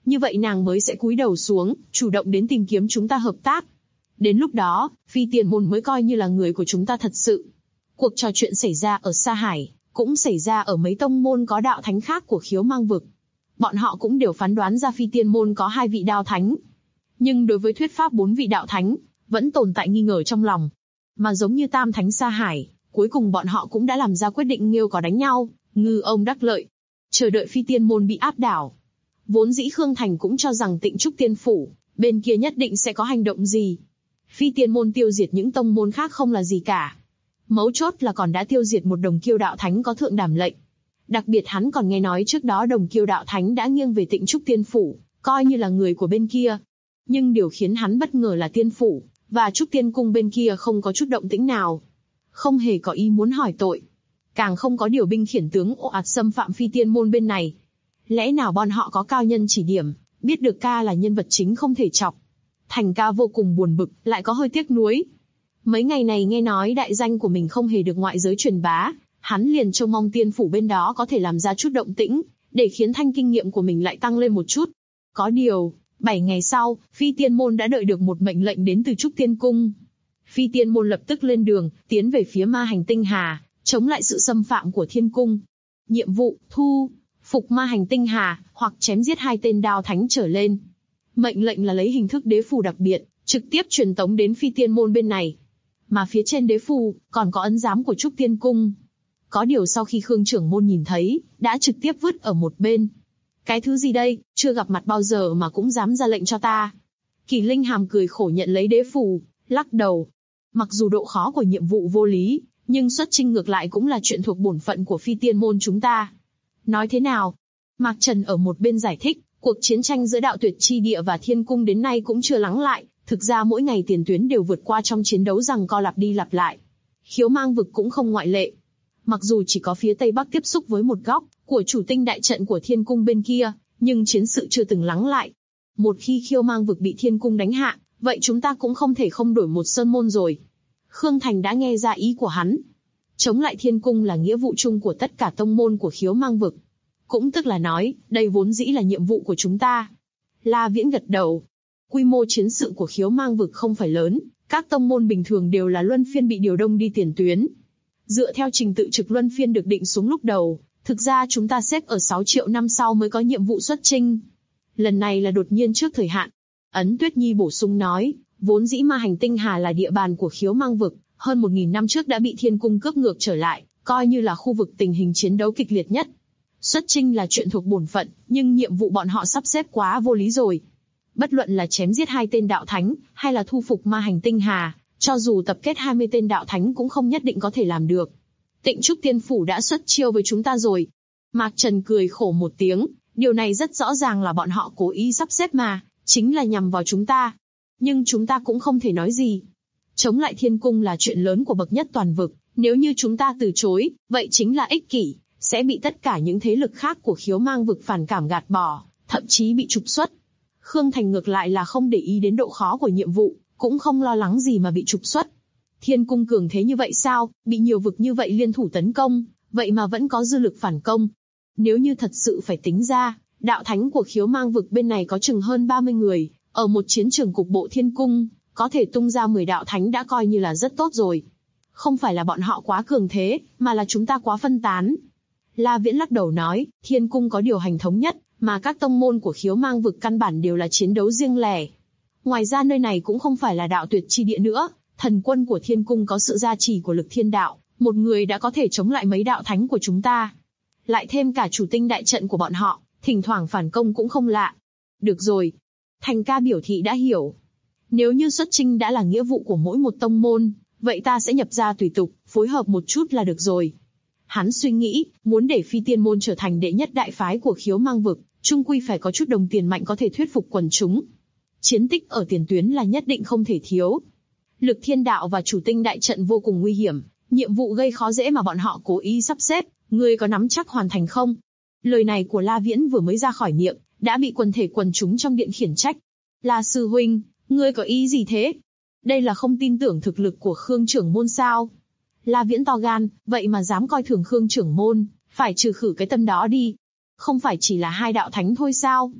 Như vậy nàng mới sẽ cúi đầu xuống, chủ động đến tìm kiếm chúng ta hợp tác. Đến lúc đó, Phi Tiên Môn mới coi như là người của chúng ta thật sự. Cuộc trò chuyện xảy ra ở Sa Hải, cũng xảy ra ở mấy tông môn có đạo thánh khác của Khiếu Mang vực. Bọn họ cũng đều phán đoán ra Phi Tiên Môn có 2 vị đạo thánh. Nhưng đối với thuyết pháp 4 vị đạo thánh, vẫn tồn tại nghi ngờ trong lòng. Mà giống như Tam Thánh Sa Hải, cuối cùng bọn họ cũng đã làm ra quyết định nghêu có đánh nhau, ngư ông đắc lợi. Chờ đợi Phi Tiên Môn bị áp đảo. Vốn dĩ Khương Thành cũng cho rằng Tịnh Trúc Tiên Phủ, bên kia nhất định sẽ có hành động gì. Phi Tiên Môn tiêu diệt những tông môn khác không là gì cả. Mấu chốt là còn đã tiêu diệt một Đồng Kiêu đạo thánh có thượng đàm lệnh. Đặc biệt hắn còn nghe nói trước đó Đồng Kiêu đạo thánh đã nghiêng về Tịnh Trúc Tiên Phủ, coi như là người của bên kia. Nhưng điều khiến hắn bất ngờ là Tiên Phủ và Trúc Tiên Cung bên kia không có chút động tĩnh nào. Không hề có ý muốn hỏi tội. Càng không có điều binh khiển tướng ồ ạt xâm phạm Phi Tiên Môn bên này. Lẽ nào bọn họ có cao nhân chỉ điểm, biết được ca là nhân vật chính không thể chọc. Thành ca vô cùng buồn bực, lại có hơi tiếc nuối. Mấy ngày này nghe nói đại danh của mình không hề được ngoại giới truyền bá, hắn liền trông mong Tiên Phủ bên đó có thể làm ra chút động tĩnh, để khiến thanh kinh nghiệm của mình lại tăng lên một chút. Có điều, 7 ngày sau, Phi Tiên Môn đã đợi được một mệnh lệnh đến từ Trúc Tiên Cung. Phi Tiên Môn lập tức lên đường, tiến về phía Ma Hành Tinh Hà, chống lại sự xâm phạm của Thiên Cung. Nhiệm vụ, thu phục Ma Hành Tinh Hà, hoặc chém giết 2 tên đạo thánh trở lên. Mệnh lệnh là lấy hình thức đế phù đặc biệt, trực tiếp truyền tống đến Phi Tiên Môn bên này. Mà phía trên đế phù, còn có ấn giám của Trúc Tiên Cung. Có điều sau khi Khương trưởng môn nhìn thấy, đã trực tiếp vứt ở một bên. Cái thứ gì đây, chưa gặp mặt bao giờ mà cũng dám ra lệnh cho ta. Kỳ Linh Hàm cười khổ nhận lấy đế phù, lắc đầu. Mặc dù độ khó của nhiệm vụ vô lý, nhưng xuất chinh ngược lại cũng là chuyện thuộc bổn phận của Phi Tiên Môn chúng ta. Nói thế nào? Mạc Trần ở một bên giải thích, cuộc chiến tranh giữa Đạo Tuyệt Chi Địa và Thiên Cung đến nay cũng chưa lắng lại, thực ra mỗi ngày tiền tuyến đều vượt qua trong chiến đấu giằng co lặp đi lặp lại. Khiếu Mang vực cũng không ngoại lệ. Mặc dù chỉ có phía Tây Bắc tiếp xúc với một góc của chủ tinh đại trận của Thiên Cung bên kia, nhưng chiến sự chưa từng lắng lại. Một khi Khiếu Mang vực bị Thiên Cung đánh hạ, vậy chúng ta cũng không thể không đổi một sơn môn rồi. Khương Thành đã nghe ra ý của hắn. Chống lại Thiên Cung là nghĩa vụ chung của tất cả tông môn của Khiếu Mang vực. Cũng tức là nói, đây vốn dĩ là nhiệm vụ của chúng ta. La Viễn gật đầu. Quy mô chiến sự của Khiếu Mang vực không phải lớn, các tông môn bình thường đều là luân phiên bị điều đông đi tiền tuyến. Dựa theo trình tự trực luân phiên được định xuống lúc đầu, thực ra chúng ta xếp ở 6 triệu năm sau mới có nhiệm vụ xuất chinh. Lần này là đột nhiên trước thời hạn. Ấn Tuyết Nhi bổ sung nói, vốn dĩ Ma Hành Tinh Hà là địa bàn của Khiếu Mang vực, hơn 1000 năm trước đã bị Thiên Cung cướp ngược trở lại, coi như là khu vực tình hình chiến đấu kịch liệt nhất. Xuất chinh là chuyện thuộc bổn phận, nhưng nhiệm vụ bọn họ sắp xếp quá vô lý rồi. Bất luận là chém giết 2 tên đạo thánh, hay là thu phục Ma Hành Tinh Hà, cho dù tập kết 20 tên đạo thánh cũng không nhất định có thể làm được. Tịnh Trúc Tiên Phủ đã xuất chiêu với chúng ta rồi. Mạc Trần cười khổ một tiếng, điều này rất rõ ràng là bọn họ cố ý sắp xếp mà, chính là nhằm vào chúng ta. Nhưng chúng ta cũng không thể nói gì. Chống lại Thiên Cung là chuyện lớn của bậc nhất toàn vực, nếu như chúng ta từ chối, vậy chính là ích kỷ, sẽ bị tất cả những thế lực khác của Khiếu Mang vực phản cảm gạt bỏ, thậm chí bị trục xuất. Khương Thành ngược lại là không để ý đến độ khó của nhiệm vụ, cũng không lo lắng gì mà bị trục xuất. Thiên Cung cường thế như vậy sao, bị nhiều vực như vậy liên thủ tấn công, vậy mà vẫn có dư lực phản công. Nếu như thật sự phải tính ra, đạo thánh của Khiếu Mang vực bên này có chừng hơn 30 người, ở một chiến trường cục bộ Thiên Cung, có thể tung ra 10 đạo thánh đã coi như là rất tốt rồi. Không phải là bọn họ quá cường thế, mà là chúng ta quá phân tán. La Viễn lắc đầu nói, Thiên Cung có điều hành thống nhất, mà các tông môn của Khiếu Mang vực căn bản đều là chiến đấu riêng lẻ. Ngoài ra nơi này cũng không phải là Đạo Tuyệt Chi Địa nữa, thần quân của Thiên Cung có sự gia trì của lực thiên đạo, một người đã có thể chống lại mấy đạo thánh của chúng ta. Lại thêm cả chủ tinh đại trận của bọn họ, thỉnh thoảng phản công cũng không lạ. Được rồi. Thành ca biểu thị đã hiểu. Nếu như xuất chinh đã là nghĩa vụ của mỗi một tông môn, vậy ta sẽ nhập ra tùy tục, phối hợp một chút là được rồi. Hắn suy nghĩ, muốn để Phi Tiên Môn trở thành đệ nhất đại phái của Khiếu Mang vực, chung quy phải có chút đồng tiền mạnh có thể thuyết phục quần chúng. Chiến tích ở tiền tuyến là nhất định không thể thiếu. Lực thiên đạo và chủ tinh đại trận vô cùng nguy hiểm, nhiệm vụ gây khó dễ mà bọn họ cố ý sắp xếp, ngươi có nắm chắc hoàn thành không? Lời này của La Viễn vừa mới ra khỏi miệng, đã bị quần thể quần chúng trong điện khiển trách. La sư huynh, ngươi có ý gì thế? Đây là không tin tưởng thực lực của Khương trưởng môn sao? La Viễn to gan, vậy mà dám coi thường Khương trưởng môn, phải trừ khử cái tâm đó đi. Không phải chỉ là 2 đạo thánh thôi sao?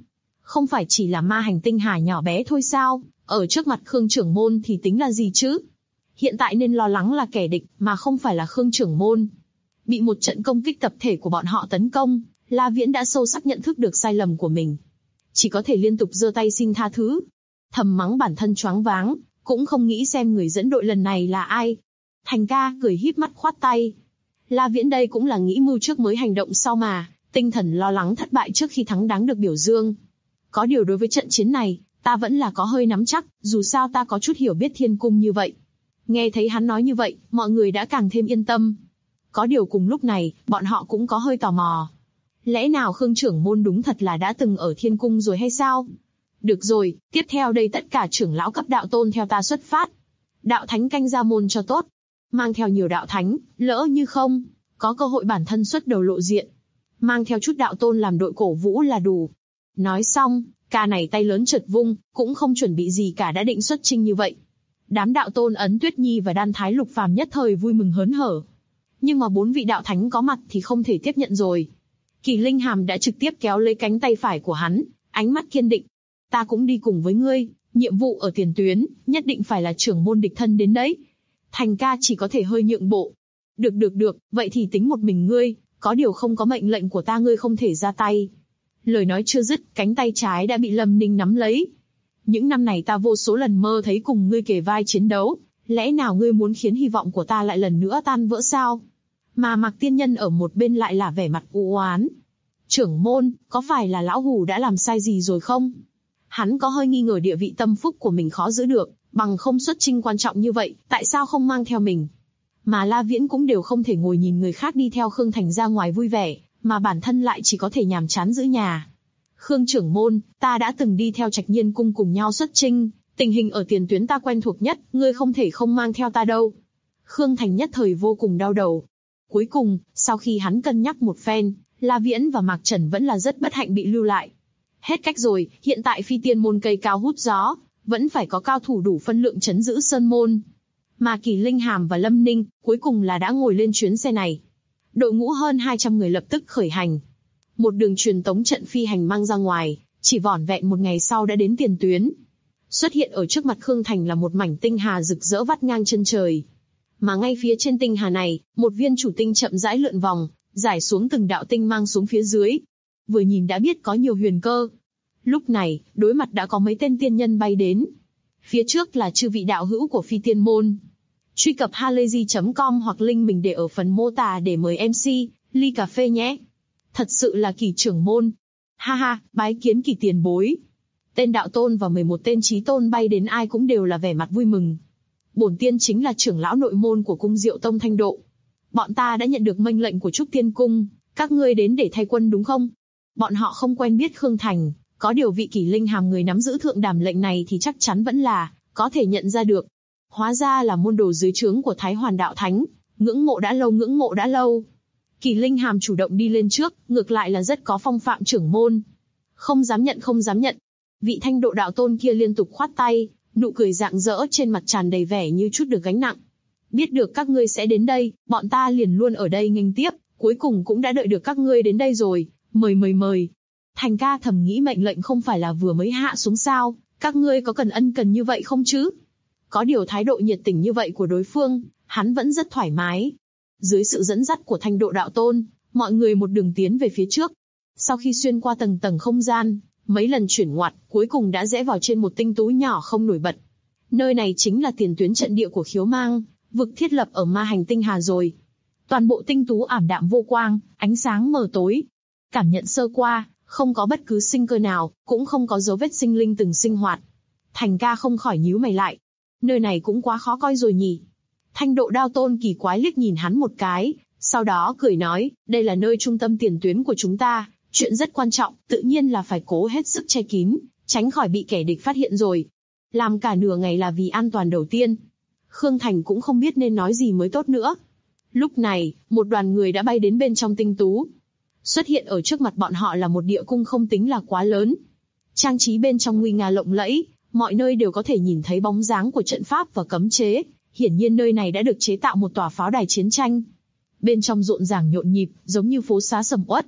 Không phải chỉ là ma hành tinh hà nhỏ bé thôi sao, ở trước mặt Khương trưởng môn thì tính là gì chứ? Hiện tại nên lo lắng là kẻ địch, mà không phải là Khương trưởng môn. Bị một trận công kích tập thể của bọn họ tấn công, La Viễn đã sâu sắc nhận thức được sai lầm của mình. Chỉ có thể liên tục giơ tay xin tha thứ. Thầm mắng bản thân choáng váng, cũng không nghĩ xem người dẫn đội lần này là ai. Thành ca cười híp mắt khoát tay. La Viễn đây cũng là nghĩ mưu trước mới hành động sau mà, tinh thần lo lắng thất bại trước khi thắng đáng được biểu dương. Có điều đối với trận chiến này, ta vẫn là có hơi nắm chắc, dù sao ta có chút hiểu biết thiên cung như vậy. Nghe thấy hắn nói như vậy, mọi người đã càng thêm yên tâm. Có điều cùng lúc này, bọn họ cũng có hơi tò mò. Lẽ nào Khương trưởng môn đúng thật là đã từng ở thiên cung rồi hay sao? Được rồi, tiếp theo đây tất cả trưởng lão cấp đạo tôn theo ta xuất phát. Đạo thánh canh ra môn cho tốt. Mang theo nhiều đạo thánh, lỡ như không, có cơ hội bản thân xuất đầu lộ diện. Mang theo chút đạo tôn làm đội cổ vũ là đủ. Nói xong, ca này tay lớn chợt vung, cũng không chuẩn bị gì cả đã định xuất chinh như vậy. Đám đạo tôn Ấn Tuyết Nhi và Đan Thái Lục Phàm nhất thời vui mừng hớn hở. Nhưng mà 4 vị đạo thánh có mặt thì không thể tiếp nhận rồi. Kỳ Linh Hàm đã trực tiếp kéo lấy cánh tay phải của hắn, ánh mắt kiên định. Ta cũng đi cùng với ngươi, nhiệm vụ ở tiền tuyến, nhất định phải là trưởng môn địch thân đến đấy. Thành ca chỉ có thể hơi nhượng bộ. Được, vậy thì tính một mình ngươi, có điều không có mệnh lệnh của ta ngươi không thể ra tay. Lời nói chưa dứt, cánh tay trái đã bị Lâm Ninh nắm lấy. Những năm này ta vô số lần mơ thấy cùng ngươi kề vai chiến đấu, lẽ nào ngươi muốn khiến hy vọng của ta lại lần nữa tan vỡ sao? Mà Mạc Tiên Nhân ở một bên lại là vẻ mặt u oán. Trưởng môn, có phải là lão hủ đã làm sai gì rồi không? Hắn có hơi nghi ngờ địa vị tâm phúc của mình khó giữ được, bằng không xuất chinh quan trọng như vậy, tại sao không mang theo mình? Mà La Viễn cũng đều không thể ngồi nhìn người khác đi theo Khương Thành ra ngoài vui vẻ, mà bản thân lại chỉ có thể nhàm chán giữ nhà. Khương trưởng môn, ta đã từng đi theo Trạch Nhiên cung cùng nhau xuất chinh, tình hình ở tiền tuyến ta quen thuộc nhất, ngươi không thể không mang theo ta đâu. Khương Thành nhất thời vô cùng đau đầu. Cuối cùng, sau khi hắn cân nhắc một phen, La Viễn và Mạc Trần vẫn là rất bất hạnh bị lưu lại. Hết cách rồi, hiện tại Phi Tiên môn cây cao hút gió, vẫn phải có cao thủ đủ phân lượng trấn giữ sơn môn. Mà Kỳ Linh Hàm và Lâm Ninh, cuối cùng là đã ngồi lên chuyến xe này. Đội ngũ hơn 200 người lập tức khởi hành. Một đường truyền tống trận phi hành mang ra ngoài, chỉ vỏn vẹn một ngày sau đã đến tiền tuyến. Xuất hiện ở trước mặt Khương Thành là một mảnh tinh hà rực rỡ vắt ngang chân trời. Mà ngay phía trên tinh hà này, một viên chủ tinh chậm rãi lượn vòng, rải xuống từng đạo tinh mang xuống phía dưới. Vừa nhìn đã biết có nhiều huyền cơ. Lúc này, đối mặt đã có mấy tên tiên nhân bay đến. Phía trước là chư vị đạo hữu của Phi Tiên môn. Truy cập halayzi.com hoặc link mình để ở phần mô tả để mời MC, ly cà phê nhé. Thật sự là Kỳ trưởng môn. Ha ha, bái kiến Kỳ tiền bối. Tên đạo tôn và 11 tên chí tôn bay đến ai cũng đều là vẻ mặt vui mừng. Bổn tiên chính là trưởng lão nội môn của cung Diệu Tông Thanh Độ. Bọn ta đã nhận được mệnh lệnh của Trúc Tiên Cung, các ngươi đến để thay quân đúng không? Bọn họ không quen biết Khương Thành, có điều vị Kỳ Linh Hàm người nắm giữ thượng đàm lệnh này thì chắc chắn vẫn là có thể nhận ra được. Hóa ra là môn đồ dưới trướng của Thái Hoàn Đạo Thánh, ngưỡng mộ đã lâu. Kỳ Linh Hàm chủ động đi lên trước, ngược lại là rất có phong phạm trưởng môn. Không dám nhận. Vị Thanh Độ đạo tôn kia liên tục khoát tay, nụ cười rạng rỡ trên mặt tràn đầy vẻ như chút được gánh nặng. Biết được các ngươi sẽ đến đây, bọn ta liền luôn ở đây nghênh tiếp, cuối cùng cũng đã đợi được các ngươi đến đây rồi, mời. Thành ca thầm nghĩ mệnh lệnh không phải là vừa mới hạ xuống sao, các ngươi có cần ân cần như vậy không chứ? Có điều thái độ nhiệt tình như vậy của đối phương, hắn vẫn rất thoải mái. Dưới sự dẫn dắt của Thanh Độ đạo tôn, mọi người một đường tiến về phía trước. Sau khi xuyên qua tầng tầng không gian, mấy lần chuyển ngoặt, cuối cùng đã rẽ vào trên một tinh tú nhỏ không nổi bật. Nơi này chính là tiền tuyến trận địa của Khiếu Mang, vực thiết lập ở ma hành tinh hà rồi. Toàn bộ tinh tú ảm đạm vô quang, ánh sáng mờ tối. Cảm nhận sơ qua, không có bất cứ sinh cơ nào, cũng không có dấu vết sinh linh từng sinh hoạt. Thành ca không khỏi nhíu mày lại. Nơi này cũng quá khó coi rồi nhỉ. Thanh Độ đạo tôn kỳ quái liếc nhìn hắn một cái, sau đó cười nói, đây là nơi trung tâm tiền tuyến của chúng ta, chuyện rất quan trọng, tự nhiên là phải cố hết sức che kín, tránh khỏi bị kẻ địch phát hiện rồi. Làm cả nửa ngày là vì an toàn đầu tiên. Khương Thành cũng không biết nên nói gì mới tốt nữa. Lúc này, một đoàn người đã bay đến bên trong tinh tú. Xuất hiện ở trước mặt bọn họ là một địa cung không tính là quá lớn. Trang trí bên trong nguy nga lộng lẫy, mọi nơi đều có thể nhìn thấy bóng dáng của trận pháp và cấm chế. Hiển nhiên nơi này đã được chế tạo một tòa pháo đài chiến tranh. Bên trong rộn ràng nhộn nhịp, giống như phố xá sầm uất.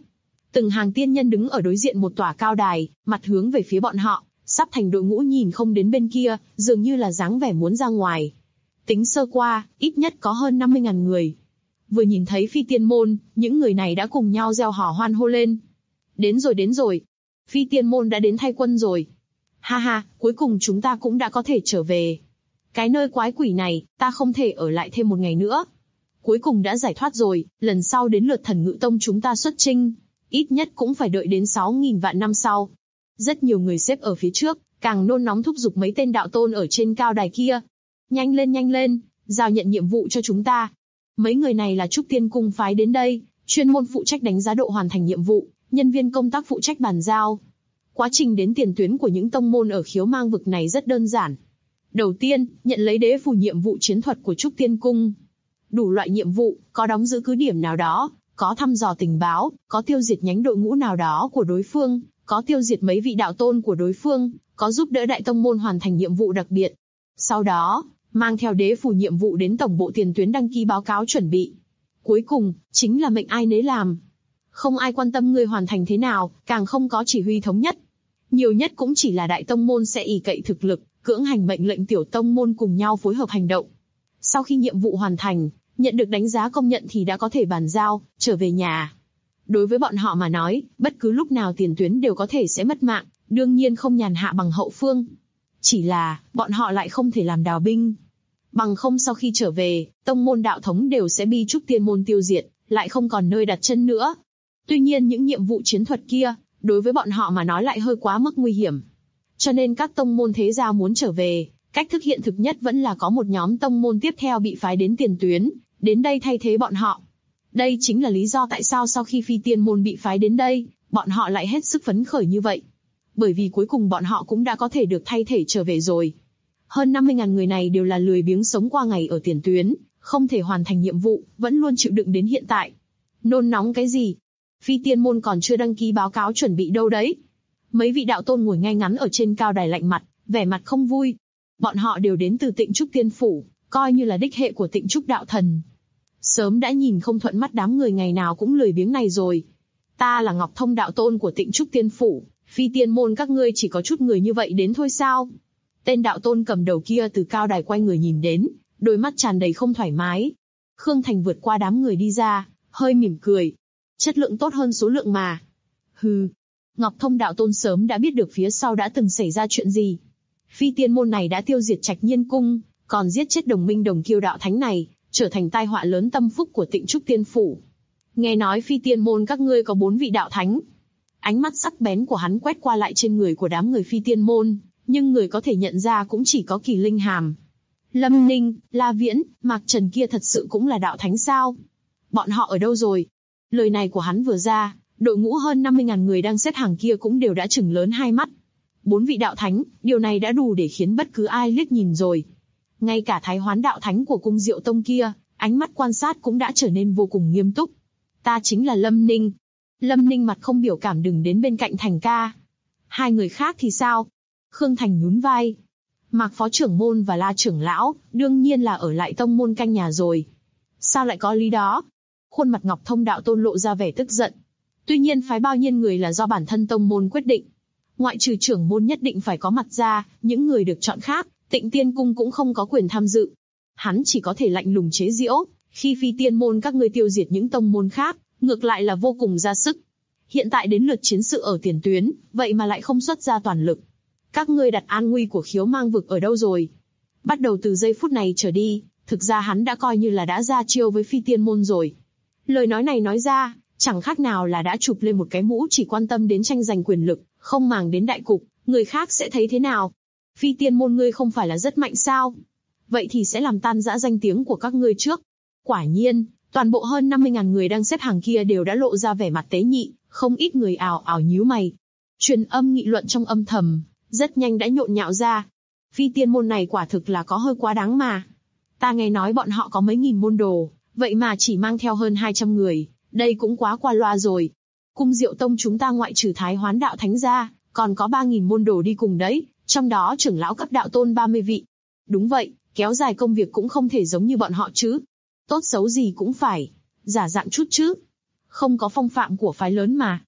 Từng hàng tiên nhân đứng ở đối diện một tòa cao đài, mặt hướng về phía bọn họ, sắp thành đội ngũ nhìn không đến bên kia, dường như là dáng vẻ muốn ra ngoài. Tính sơ qua, ít nhất có hơn 50.000 người. Vừa nhìn thấy Phi Tiên Môn, những người này đã cùng nhau reo hò hoan hô lên. Đến rồi. Phi Tiên Môn đã đến thay quân rồi. Ha ha, cuối cùng chúng ta cũng đã có thể trở về. Cái nơi quái quỷ này, ta không thể ở lại thêm một ngày nữa. Cuối cùng đã giải thoát rồi, lần sau đến lượt Thần Ngự Tông chúng ta xuất chinh, ít nhất cũng phải đợi đến 6.000 vạn năm sau. Rất nhiều người xếp ở phía trước, càng nôn nóng thúc giục mấy tên đạo tôn ở trên cao đài kia. Nhanh lên, giao nhận nhiệm vụ cho chúng ta. Mấy người này là Trúc Tiên Cung phái đến đây, chuyên môn phụ trách đánh giá độ hoàn thành nhiệm vụ, nhân viên công tác phụ trách bàn giao. Quá trình đến tiền tuyến của những tông môn ở Khiếu Mang vực này rất đơn giản. Đầu tiên, nhận lấy đế phù nhiệm vụ chiến thuật của Trúc Tiên Cung. Đủ loại nhiệm vụ, có đóng giữ cứ điểm nào đó, có thăm dò tình báo, có tiêu diệt nhánh đội ngũ nào đó của đối phương, có tiêu diệt mấy vị đạo tôn của đối phương, có giúp đỡ đại tông môn hoàn thành nhiệm vụ đặc biệt. Sau đó, mang theo đế phù nhiệm vụ đến tổng bộ tiền tuyến đăng ký báo cáo chuẩn bị. Cuối cùng, chính là mệnh ai nấy làm. Không ai quan tâm người hoàn thành thế nào, càng không có chỉ huy thống nhất. Nhiều nhất cũng chỉ là đại tông môn sẽ ỷ cậy thực lực, cưỡng hành mệnh lệnh tiểu tông môn cùng nhau phối hợp hành động. Sau khi nhiệm vụ hoàn thành, nhận được đánh giá công nhận thì đã có thể bàn giao, trở về nhà. Đối với bọn họ mà nói, bất cứ lúc nào tiền tuyến đều có thể sẽ mất mạng, đương nhiên không nhàn hạ bằng hậu phương. Chỉ là, bọn họ lại không thể làm đào binh. Bằng không sau khi trở về, tông môn đạo thống đều sẽ bị Trúc Tiên Môn tiêu diệt, lại không còn nơi đặt chân nữa. Tuy nhiên những nhiệm vụ chiến thuật kia, đối với bọn họ mà nói lại hơi quá mức nguy hiểm. Cho nên các tông môn thế gia muốn trở về, cách thức hiện thực nhất vẫn là có một nhóm tông môn tiếp theo bị phái đến tiền tuyến, đến đây thay thế bọn họ. Đây chính là lý do tại sao sau khi Phi Tiên Môn bị phái đến đây, bọn họ lại hết sức phấn khởi như vậy. Bởi vì cuối cùng bọn họ cũng đã có thể được thay thể trở về rồi. Hơn 50.000 người này đều là lười biếng sống qua ngày ở tiền tuyến, không thể hoàn thành nhiệm vụ, vẫn luôn chịu đựng đến hiện tại. Nôn nóng cái gì? Phi Tiên Môn còn chưa đăng ký báo cáo chuẩn bị đâu đấy. Mấy vị đạo tôn ngồi ngay ngắn ở trên cao đài lạnh mặt, vẻ mặt không vui. Bọn họ đều đến từ Tịnh Trúc Tiên Phủ, coi như là đích hệ của Tịnh Trúc Đạo Thần. Sớm đã nhìn không thuận mắt đám người ngày nào cũng lười biếng này rồi. Ta là Ngọc Thông đạo tôn của Tịnh Trúc Tiên Phủ, Phi Tiên Môn các ngươi chỉ có chút người như vậy đến thôi sao? Tên đạo tôn cầm đầu kia từ cao đài quay người nhìn đến, đôi mắt tràn đầy không thoải mái. Khương Thành vượt qua đám người đi ra, hơi mỉm cười. Chất lượng tốt hơn số lượng mà. Hừ. Ngọc Thông đạo tôn sớm đã biết được phía sau đã từng xảy ra chuyện gì. Phi Tiên Môn này đã tiêu diệt Trạch Nhiên Cung, còn giết chết đồng minh đồng kiêu đạo thánh này, trở thành tai họa lớn tâm phúc của Tịnh Trúc Tiên Phủ. Nghe nói Phi Tiên Môn các ngươi có 4 vị đạo thánh. Ánh mắt sắc bén của hắn quét qua lại trên người của đám người Phi Tiên Môn, nhưng người có thể nhận ra cũng chỉ có Kỳ Linh Hàm. Lâm Ninh, La Viễn, Mạc Trần kia thật sự cũng là đạo thánh sao? Bọn họ ở đâu rồi? Lời này của hắn vừa ra, đội ngũ hơn 50.000 người đang xếp hàng kia cũng đều đã chừng lớn hai mắt. 4 vị đạo thánh, điều này đã đủ để khiến bất cứ ai liếc nhìn rồi. Ngay cả Thái Hoán đạo thánh của cung Diệu Tông kia, ánh mắt quan sát cũng đã trở nên vô cùng nghiêm túc. Ta chính là Lâm Ninh. Lâm Ninh mặt không biểu cảm đừng đến bên cạnh Thành ca. Hai người khác thì sao? Khương Thành nhún vai. Mạc phó trưởng môn và La trưởng lão, đương nhiên là ở lại tông môn canh nhà rồi. Sao lại có lý đó? Khuôn mặt Ngọc Thông đạo tôn lộ ra vẻ tức giận. Tuy nhiên phái bao nhiêu người là do bản thân tông môn quyết định. Ngoại trừ trưởng môn nhất định phải có mặt ra, những người được chọn khác, Tịnh Tiên Cung cũng không có quyền tham dự. Hắn chỉ có thể lạnh lùng chế giễu, khi Phi Tiên Môn các ngươi tiêu diệt những tông môn khác, ngược lại là vô cùng ra sức. Hiện tại đến lượt chiến sự ở tiền tuyến, vậy mà lại không xuất ra toàn lực. Các ngươi đặt an nguy của Khiếu Mang vực ở đâu rồi? Bắt đầu từ giây phút này trở đi, thực ra hắn đã coi như là đã ra chiêu với Phi Tiên Môn rồi. Lời nói này nói ra, chẳng khác nào là đã chụp lên một cái mũ chỉ quan tâm đến tranh giành quyền lực, không màng đến đại cục, người khác sẽ thấy thế nào? Phi Tiên Môn ngươi không phải là rất mạnh sao? Vậy thì sẽ làm tan rã danh tiếng của các ngươi trước. Quả nhiên, toàn bộ hơn 50.000 người đang xếp hàng kia đều đã lộ ra vẻ mặt tế nhị, không ít người ào ào nhíu mày. Truyền âm nghị luận trong âm thầm, rất nhanh đã nhộn nhạo ra. Phi Tiên Môn này quả thực là có hơi quá đáng mà. Ta nghe nói bọn họ có mấy nghìn môn đồ, vậy mà chỉ mang theo hơn 200 người, đây cũng quá qua loa rồi. Cung Diệu Tông chúng ta ngoại trừ Thái Hoán đạo thánh ra, còn có 3.000 môn đồ đi cùng đấy, trong đó trưởng lão cấp đạo tôn 30 vị. Đúng vậy, kéo dài công việc cũng không thể giống như bọn họ chứ. Tốt xấu gì cũng phải giả dạng chút chứ. Không có phong phạm của phái lớn mà.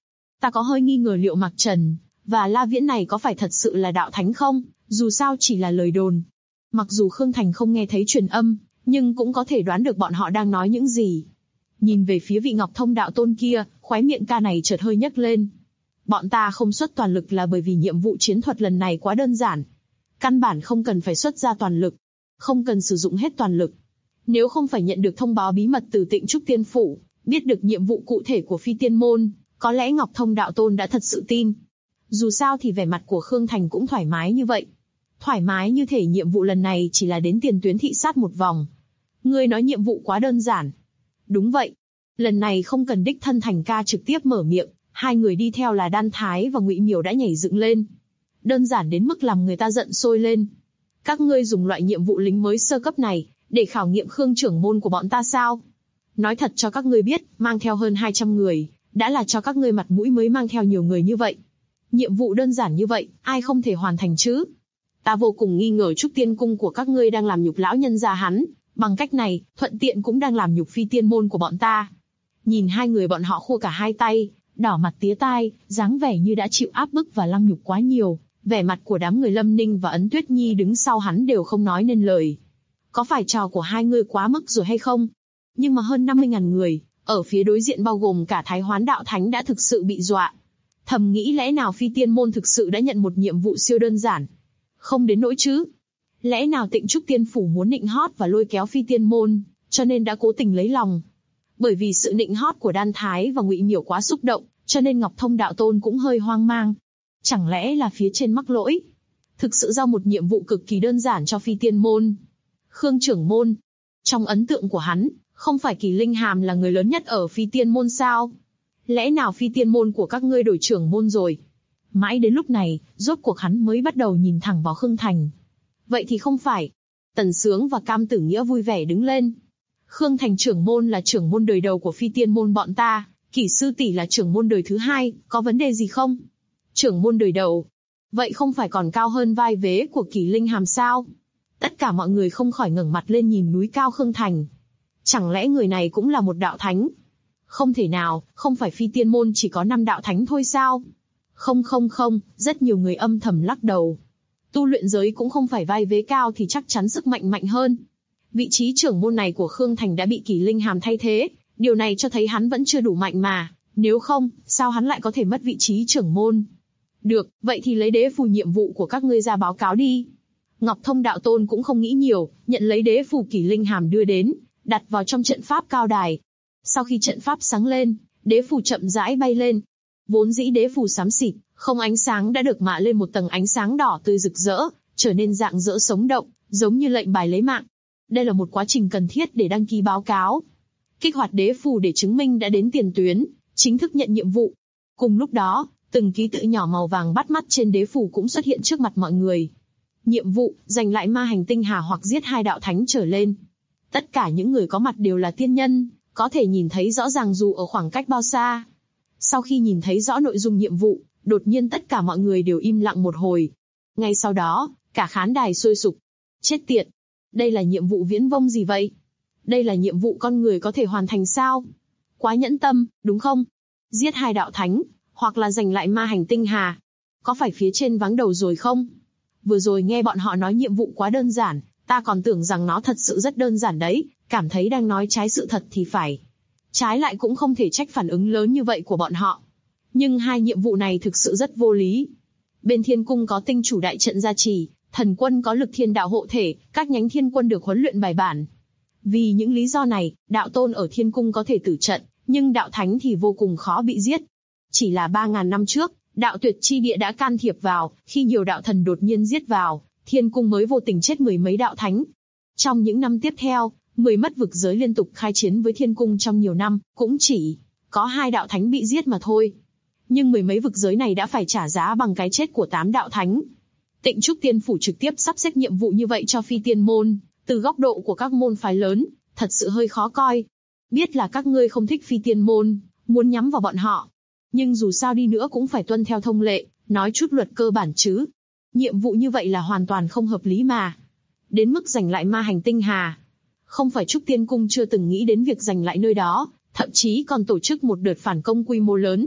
Ta có hơi nghi ngờ liệu Mạc Trần và La Viễn này có phải thật sự là đạo thánh không, dù sao chỉ là lời đồn. Mặc dù Khương Thành không nghe thấy truyền âm, nhưng cũng có thể đoán được bọn họ đang nói những gì. Nhìn về phía vị Ngọc Thông đạo tôn kia, khóe miệng ca này chợt hơi nhếch lên. Bọn ta không xuất toàn lực là bởi vì nhiệm vụ chiến thuật lần này quá đơn giản. Căn bản không cần phải xuất ra toàn lực, không cần sử dụng hết toàn lực. Nếu không phải nhận được thông báo bí mật từ Tịnh Trúc Tiên Phủ, biết được nhiệm vụ cụ thể của Phi Tiên Môn, có lẽ Ngọc Thông đạo tôn đã thật sự tin. Dù sao thì vẻ mặt của Khương Thành cũng thoải mái như vậy. Thoải mái như thể nhiệm vụ lần này chỉ là đến tiền tuyến thị sát một vòng. Ngươi nói nhiệm vụ quá đơn giản. Đúng vậy. Lần này không cần đích thân Thành ca trực tiếp mở miệng, hai người đi theo là Đan Thái và Ngụy Miểu đã nhảy dựng lên. Đơn giản đến mức làm người ta giận sôi lên. Các ngươi dùng loại nhiệm vụ lính mới sơ cấp này, để khảo nghiệm Khương trưởng môn của bọn ta sao? Nói thật cho các ngươi biết, mang theo hơn 200 người, đã là cho các ngươi mặt mũi mới mang theo nhiều người như vậy. Nhiệm vụ đơn giản như vậy, ai không thể hoàn thành chứ? Ta vô cùng nghi ngờ Trúc Tiên Cung của các ngươi đang làm nhục lão nhân gia hắn, bằng cách này, thuận tiện cũng đang làm nhục Phi Tiên Môn của bọn ta. Nhìn hai người bọn họ khô cả hai tay, đỏ mặt tía tai, dáng vẻ như đã chịu áp bức và lăng nhục quá nhiều, vẻ mặt của đám người Lâm Ninh và Ấn Tuyết Nhi đứng sau hắn đều không nói nên lời. Có phải trò của hai người quá mức rồi hay không? Nhưng mà hơn 50.000 người, ở phía đối diện bao gồm cả Thái Hoán Đạo Thánh đã thực sự bị dọa. Thầm nghĩ lẽ nào Phi Tiên Môn thực sự đã nhận một nhiệm vụ siêu đơn giản? Không đến nỗi chứ. Lẽ nào Tịnh Trúc Tiên Phủ muốn nịnh hót và lôi kéo Phi Tiên Môn, cho nên đã cố tình lấy lòng? Bởi vì sự nịnh hót của Đan Thái và Ngụy Miểu quá xúc động, cho nên Ngọc Thông đạo tôn cũng hơi hoang mang. Chẳng lẽ là phía trên mắc lỗi? Thực sự giao một nhiệm vụ cực kỳ đơn giản cho Phi Tiên Môn. Khương trưởng môn, trong ấn tượng của hắn, không phải Kỳ Linh Hàm là người lớn nhất ở Phi Tiên Môn sao? Lẽ nào Phi Tiên Môn của các ngươi đổi trưởng môn rồi? Mãi đến lúc này, rốt cuộc hắn mới bắt đầu nhìn thẳng vào Khương Thành. Vậy thì không phải. Tần Sướng và Cam Tử Nghĩa vui vẻ đứng lên. Khương Thành trưởng môn là trưởng môn đời đầu của Phi Tiên Môn bọn ta, Kỷ sư tỷ là trưởng môn đời thứ hai, có vấn đề gì không? Trưởng môn đời đầu. Vậy không phải còn cao hơn vai vế của Kỳ Linh Hàm sao? Tất cả mọi người không khỏi ngẩng mặt lên nhìn núi cao Khương Thành. Chẳng lẽ người này cũng là một đạo thánh? Không thể nào, không phải Phi Tiên Môn chỉ có 5 đạo thánh thôi sao? Không, rất nhiều người âm thầm lắc đầu. Tu luyện giới cũng không phải vai vế cao thì chắc chắn sức mạnh mạnh hơn. Vị trí trưởng môn này của Khương Thành đã bị Kỳ Linh Hàm thay thế, điều này cho thấy hắn vẫn chưa đủ mạnh mà, nếu không, sao hắn lại có thể mất vị trí trưởng môn? Được, vậy thì lấy đế phù nhiệm vụ của các ngươi ra báo cáo đi. Ngọc Thông đạo tôn cũng không nghĩ nhiều, nhận lấy đế phù Kỳ Linh Hàm đưa đến, đặt vào trong trận pháp cao đài. Sau khi trận pháp sáng lên, đế phù chậm rãi bay lên. Vốn dĩ đế phù xám xịt, không ánh sáng đã được mạ lên một tầng ánh sáng đỏ tươi rực rỡ, trở nên rạng rỡ sống động, giống như lệnh bài lấy mạng. Đây là một quá trình cần thiết để đăng ký báo cáo. Kích hoạt đế phù để chứng minh đã đến tiền tuyến, chính thức nhận nhiệm vụ. Cùng lúc đó, từng ký tự nhỏ màu vàng bắt mắt trên đế phù cũng xuất hiện trước mặt mọi người. Nhiệm vụ, giành lại ma hành tinh hà hoặc giết 2 đạo thánh trở lên. Tất cả những người có mặt đều là tiên nhân, có thể nhìn thấy rõ ràng dù ở khoảng cách bao xa. Sau khi nhìn thấy rõ nội dung nhiệm vụ, đột nhiên tất cả mọi người đều im lặng một hồi. Ngay sau đó, cả khán đài sôi sục. Chết tiệt! Đây là nhiệm vụ viễn vông gì vậy? Đây là nhiệm vụ con người có thể hoàn thành sao? Quá nhẫn tâm, đúng không? Giết 2 đạo thánh, hoặc là giành lại ma hành tinh hà. Có phải phía trên vắng đầu rồi không? Vừa rồi nghe bọn họ nói nhiệm vụ quá đơn giản, ta còn tưởng rằng nó thật sự rất đơn giản đấy, cảm thấy đang nói trái sự thật thì phải. Trái lại cũng không thể trách phản ứng lớn như vậy của bọn họ. Nhưng 2 nhiệm vụ này thực sự rất vô lý. Bên Thiên Cung có tinh chủ đại trận gia trì, thần quân có lực thiên đạo hộ thể, các nhánh thiên quân được huấn luyện bài bản. Vì những lý do này, đạo tôn ở Thiên Cung có thể tử trận, nhưng đạo thánh thì vô cùng khó bị giết. Chỉ là 3.000 năm trước, đạo tuyệt chi địa đã can thiệp vào, khi nhiều đạo thần đột nhiên giết vào, Thiên Cung mới vô tình chết 10 mấy đạo thánh. Trong những năm tiếp theo, 10 mất vực giới liên tục khai chiến với Thiên Cung trong nhiều năm, cũng chỉ có 2 đạo thánh bị giết mà thôi. Nhưng 10 mấy vực giới này đã phải trả giá bằng cái chết của 8 đạo thánh. Tịnh Trúc Tiên Phủ trực tiếp sắp xếp nhiệm vụ như vậy cho Phi Tiên Môn, từ góc độ của các môn phái lớn, thật sự hơi khó coi. Biết là các ngươi không thích Phi Tiên Môn, muốn nhắm vào bọn họ. Nhưng dù sao đi nữa cũng phải tuân theo thông lệ, nói chút luật cơ bản chứ. Nhiệm vụ như vậy là hoàn toàn không hợp lý mà. Đến mức giành lại ma hành tinh hà. Không phải Trúc Tiên Cung chưa từng nghĩ đến việc giành lại nơi đó, thậm chí còn tổ chức một đợt phản công quy mô lớn.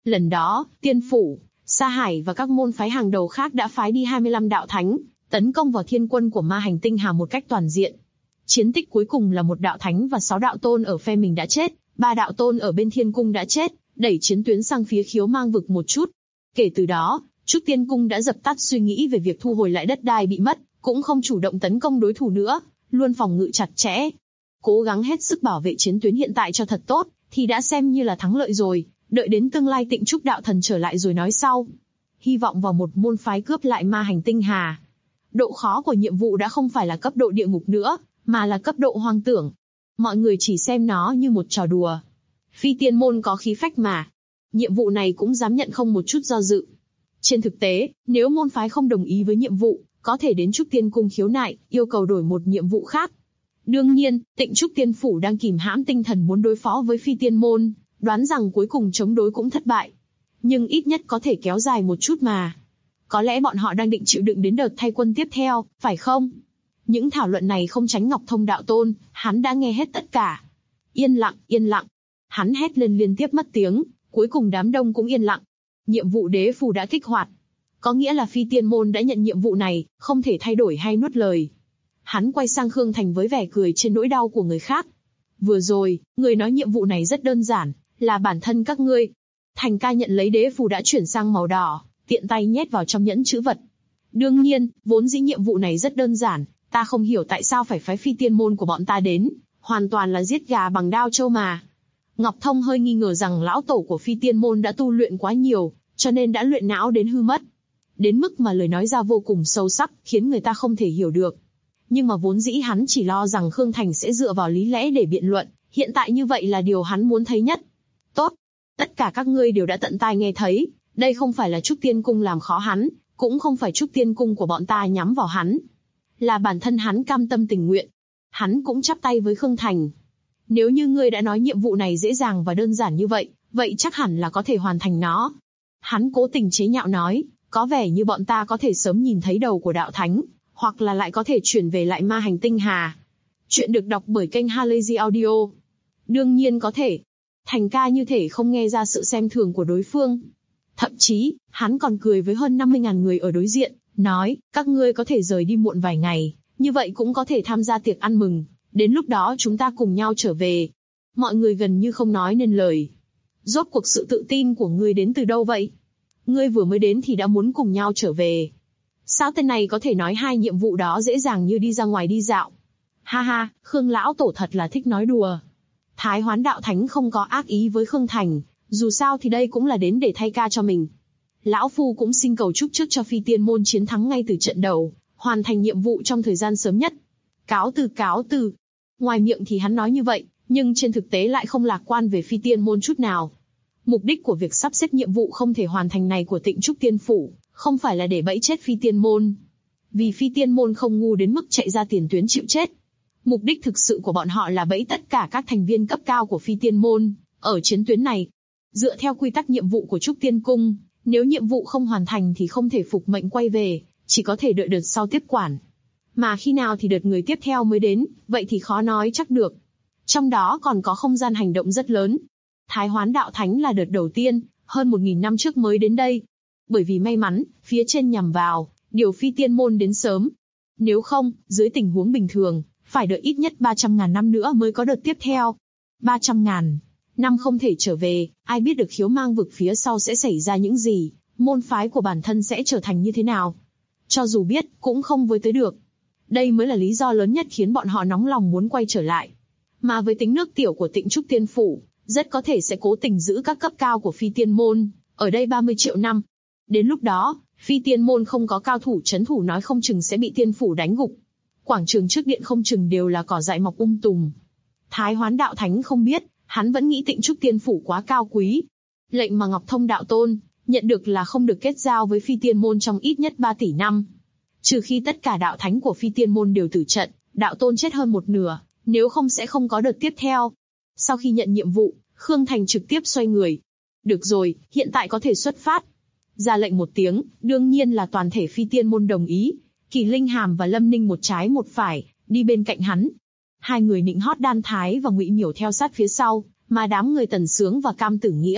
Lần đó, Tiên Phủ, Sa Hải và các môn phái hàng đầu khác đã phái đi 25 đạo thánh, tấn công vào thiên quân của ma hành tinh hà một cách toàn diện. Chiến tích cuối cùng là một đạo thánh và 6 đạo tôn ở phe mình đã chết, 3 đạo tôn ở bên thiên cung đã chết, đẩy chiến tuyến sang phía khiếu mang vực một chút. Kể từ đó, Trúc Tiên Cung đã dập tắt suy nghĩ về việc thu hồi lại đất đai bị mất, cũng không chủ động tấn công đối thủ nữa, luôn phòng ngự chặt chẽ. Cố gắng hết sức bảo vệ chiến tuyến hiện tại cho thật tốt, thì đã xem như là thắng lợi rồi, đợi đến tương lai Tịnh Trúc đạo thần trở lại rồi nói sau. Hy vọng vào một môn phái cướp lại ma hành tinh hà. Độ khó của nhiệm vụ đã không phải là cấp độ địa ngục nữa, mà là cấp độ hoang tưởng. Mọi người chỉ xem nó như một trò đùa. Phi tiên môn có khí phách mà. Nhiệm vụ này cũng dám nhận không một chút do dự. Trên thực tế, nếu môn phái không đồng ý với nhiệm vụ, có thể đến Trúc Tiên Cung khiếu nại, yêu cầu đổi một nhiệm vụ khác. Đương nhiên, Tịnh Trúc Tiên Phủ đang kìm hãm tinh thần muốn đối phó với phi tiên môn, đoán rằng cuối cùng chống đối cũng thất bại. Nhưng ít nhất có thể kéo dài một chút mà. Có lẽ bọn họ đang định chịu đựng đến đợt thay quân tiếp theo, phải không? Những thảo luận này không tránh Ngọc Thông đạo tôn, hắn đã nghe hết tất cả. Yên lặng, yên lặng. Hắn hét lên liên tiếp mất tiếng, cuối cùng đám đông cũng yên lặng. Nhiệm vụ đế phù đã kích hoạt. Có nghĩa là phi tiên môn đã nhận nhiệm vụ này, không thể thay đổi hay nuốt lời. Hắn quay sang Khương Thành với vẻ cười trên nỗi đau của người khác. Vừa rồi, người nói nhiệm vụ này rất đơn giản, là bản thân các ngươi. Thành ca nhận lấy đế phù đã chuyển sang màu đỏ, tiện tay nhét vào trong nhẫn chữ vật. Đương nhiên, vốn dĩ nhiệm vụ này rất đơn giản, ta không hiểu tại sao phải phái phi tiên môn của bọn ta đến, hoàn toàn là giết gà bằng đao trâu mà. Ngọc Thông hơi nghi ngờ rằng lão tổ của phi tiên môn đã tu luyện quá nhiều, cho nên đã luyện não đến hư mất. Đến mức mà lời nói ra vô cùng sâu sắc, khiến người ta không thể hiểu được. Nhưng mà vốn dĩ hắn chỉ lo rằng Khương Thành sẽ dựa vào lý lẽ để biện luận, hiện tại như vậy là điều hắn muốn thấy nhất. Tốt, tất cả các ngươi đều đã tận tai nghe thấy, đây không phải là Trúc Tiên Cung làm khó hắn, cũng không phải Trúc Tiên Cung của bọn ta nhắm vào hắn. Là bản thân hắn cam tâm tình nguyện. Hắn cũng chắp tay với Khương Thành. Nếu như ngươi đã nói nhiệm vụ này dễ dàng và đơn giản như vậy, vậy chắc hẳn là có thể hoàn thành nó. Hắn cố tình chế nhạo nói, có vẻ như bọn ta có thể sớm nhìn thấy đầu của đạo thánh, hoặc là lại có thể chuyển về lại ma hành tinh hà. Chuyện được đọc bởi kênh Halazy Audio. Đương nhiên có thể. Thành ca như thể không nghe ra sự xem thường của đối phương. Thậm chí, hắn còn cười với hơn 50.000 người ở đối diện, nói, các ngươi có thể rời đi muộn vài ngày, như vậy cũng có thể tham gia tiệc ăn mừng, đến lúc đó chúng ta cùng nhau trở về. Mọi người gần như không nói nên lời. Rốt cuộc sự tự tin của ngươi đến từ đâu vậy? Ngươi vừa mới đến thì đã muốn cùng nhau trở về. Sao tên này có thể nói hai nhiệm vụ đó dễ dàng như đi ra ngoài đi dạo? Ha ha, Khương lão tổ thật là thích nói đùa. Thái Hoán đạo thánh không có ác ý với Khương Thành, dù sao thì đây cũng là đến để thay ca cho mình. Lão Phu cũng xin cầu chúc trước cho phi tiên môn chiến thắng ngay từ trận đầu, hoàn thành nhiệm vụ trong thời gian sớm nhất. Cáo từ cáo từ. Ngoài miệng thì hắn nói như vậy, nhưng trên thực tế lại không lạc quan về phi tiên môn chút nào. Mục đích của việc sắp xếp nhiệm vụ không thể hoàn thành này của Tịnh Trúc Tiên Phủ, không phải là để bẫy chết phi tiên môn. Vì phi tiên môn không ngu đến mức chạy ra tiền tuyến chịu chết. Mục đích thực sự của bọn họ là bẫy tất cả các thành viên cấp cao của phi tiên môn, ở chiến tuyến này. Dựa theo quy tắc nhiệm vụ của Trúc Tiên Cung, nếu nhiệm vụ không hoàn thành thì không thể phục mệnh quay về, chỉ có thể đợi đợt sau tiếp quản. Mà khi nào thì đợt người tiếp theo mới đến, vậy thì khó nói chắc được. Trong đó còn có không gian hành động rất lớn. Thái Hoán đạo thánh là đợt đầu tiên, hơn 1000 năm trước mới đến đây. Bởi vì may mắn, phía trên nhằm vào, điều phi tiên môn đến sớm. Nếu không, dưới tình huống bình thường, phải đợi ít nhất 300.000 năm nữa mới có đợt tiếp theo. 300.000 năm không thể trở về, ai biết được khiếu mang vực phía sau sẽ xảy ra những gì, môn phái của bản thân sẽ trở thành như thế nào. Cho dù biết, cũng không với tới được. Đây mới là lý do lớn nhất khiến bọn họ nóng lòng muốn quay trở lại. Mà với tính nước tiểu của Tịnh Trúc Tiên Phủ, rất có thể sẽ cố tình giữ các cấp cao của phi tiên môn, ở đây 30 triệu năm. Đến lúc đó, phi tiên môn không có cao thủ trấn thủ nói không chừng sẽ bị tiên phủ đánh gục. Quảng trường trước điện không chừng đều là cỏ dại mọc tùm. Thái Hoán đạo thánh không biết, hắn vẫn nghĩ Tịnh Trúc Tiên Phủ quá cao quý. Lệnh mà Ngọc Thông đạo tôn nhận được là không được kết giao với phi tiên môn trong ít nhất 3 tỷ năm. Trừ khi tất cả đạo thánh của phi tiên môn đều tử trận, đạo tôn chết hơn một nửa, nếu không sẽ không có đợt tiếp theo. Sau khi nhận nhiệm vụ, Khương Thành trực tiếp xoay người. Được rồi, hiện tại có thể xuất phát. Ra lệnh một tiếng, đương nhiên là toàn thể phi tiên môn đồng ý. Kỳ Linh Hàm và Lâm Ninh một trái một phải, đi bên cạnh hắn. Hai người Nịnh Hót Đan Thái và Ngụy Miểu theo sát phía sau, mà đám người Tần Sướng và Cam Tử Nghĩa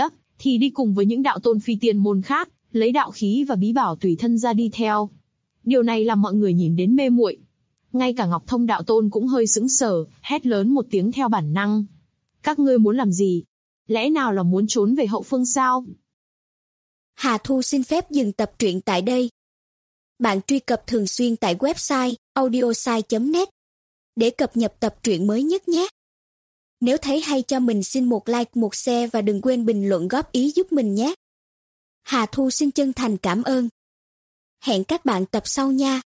thì đi cùng với những đạo tôn phi tiên môn khác, lấy đạo khí và bí bảo tùy thân ra đi theo. Điều này làm mọi người nhìn đến mê muội. Ngay cả Ngọc Thông đạo tôn cũng hơi sững sờ, hét lớn một tiếng theo bản năng. Các ngươi muốn làm gì? Lẽ nào là muốn trốn về hậu phương sao? Hà Thu xin phép dừng tập truyện tại đây. Bạn truy cập thường xuyên tại website audiosai.net để cập nhật tập truyện mới nhất nhé. Nếu thấy hay cho mình xin một like, một share và đừng quên bình luận góp ý giúp mình nhé. Hà Thu xin chân thành cảm ơn. Hẹn các bạn tập sau nha.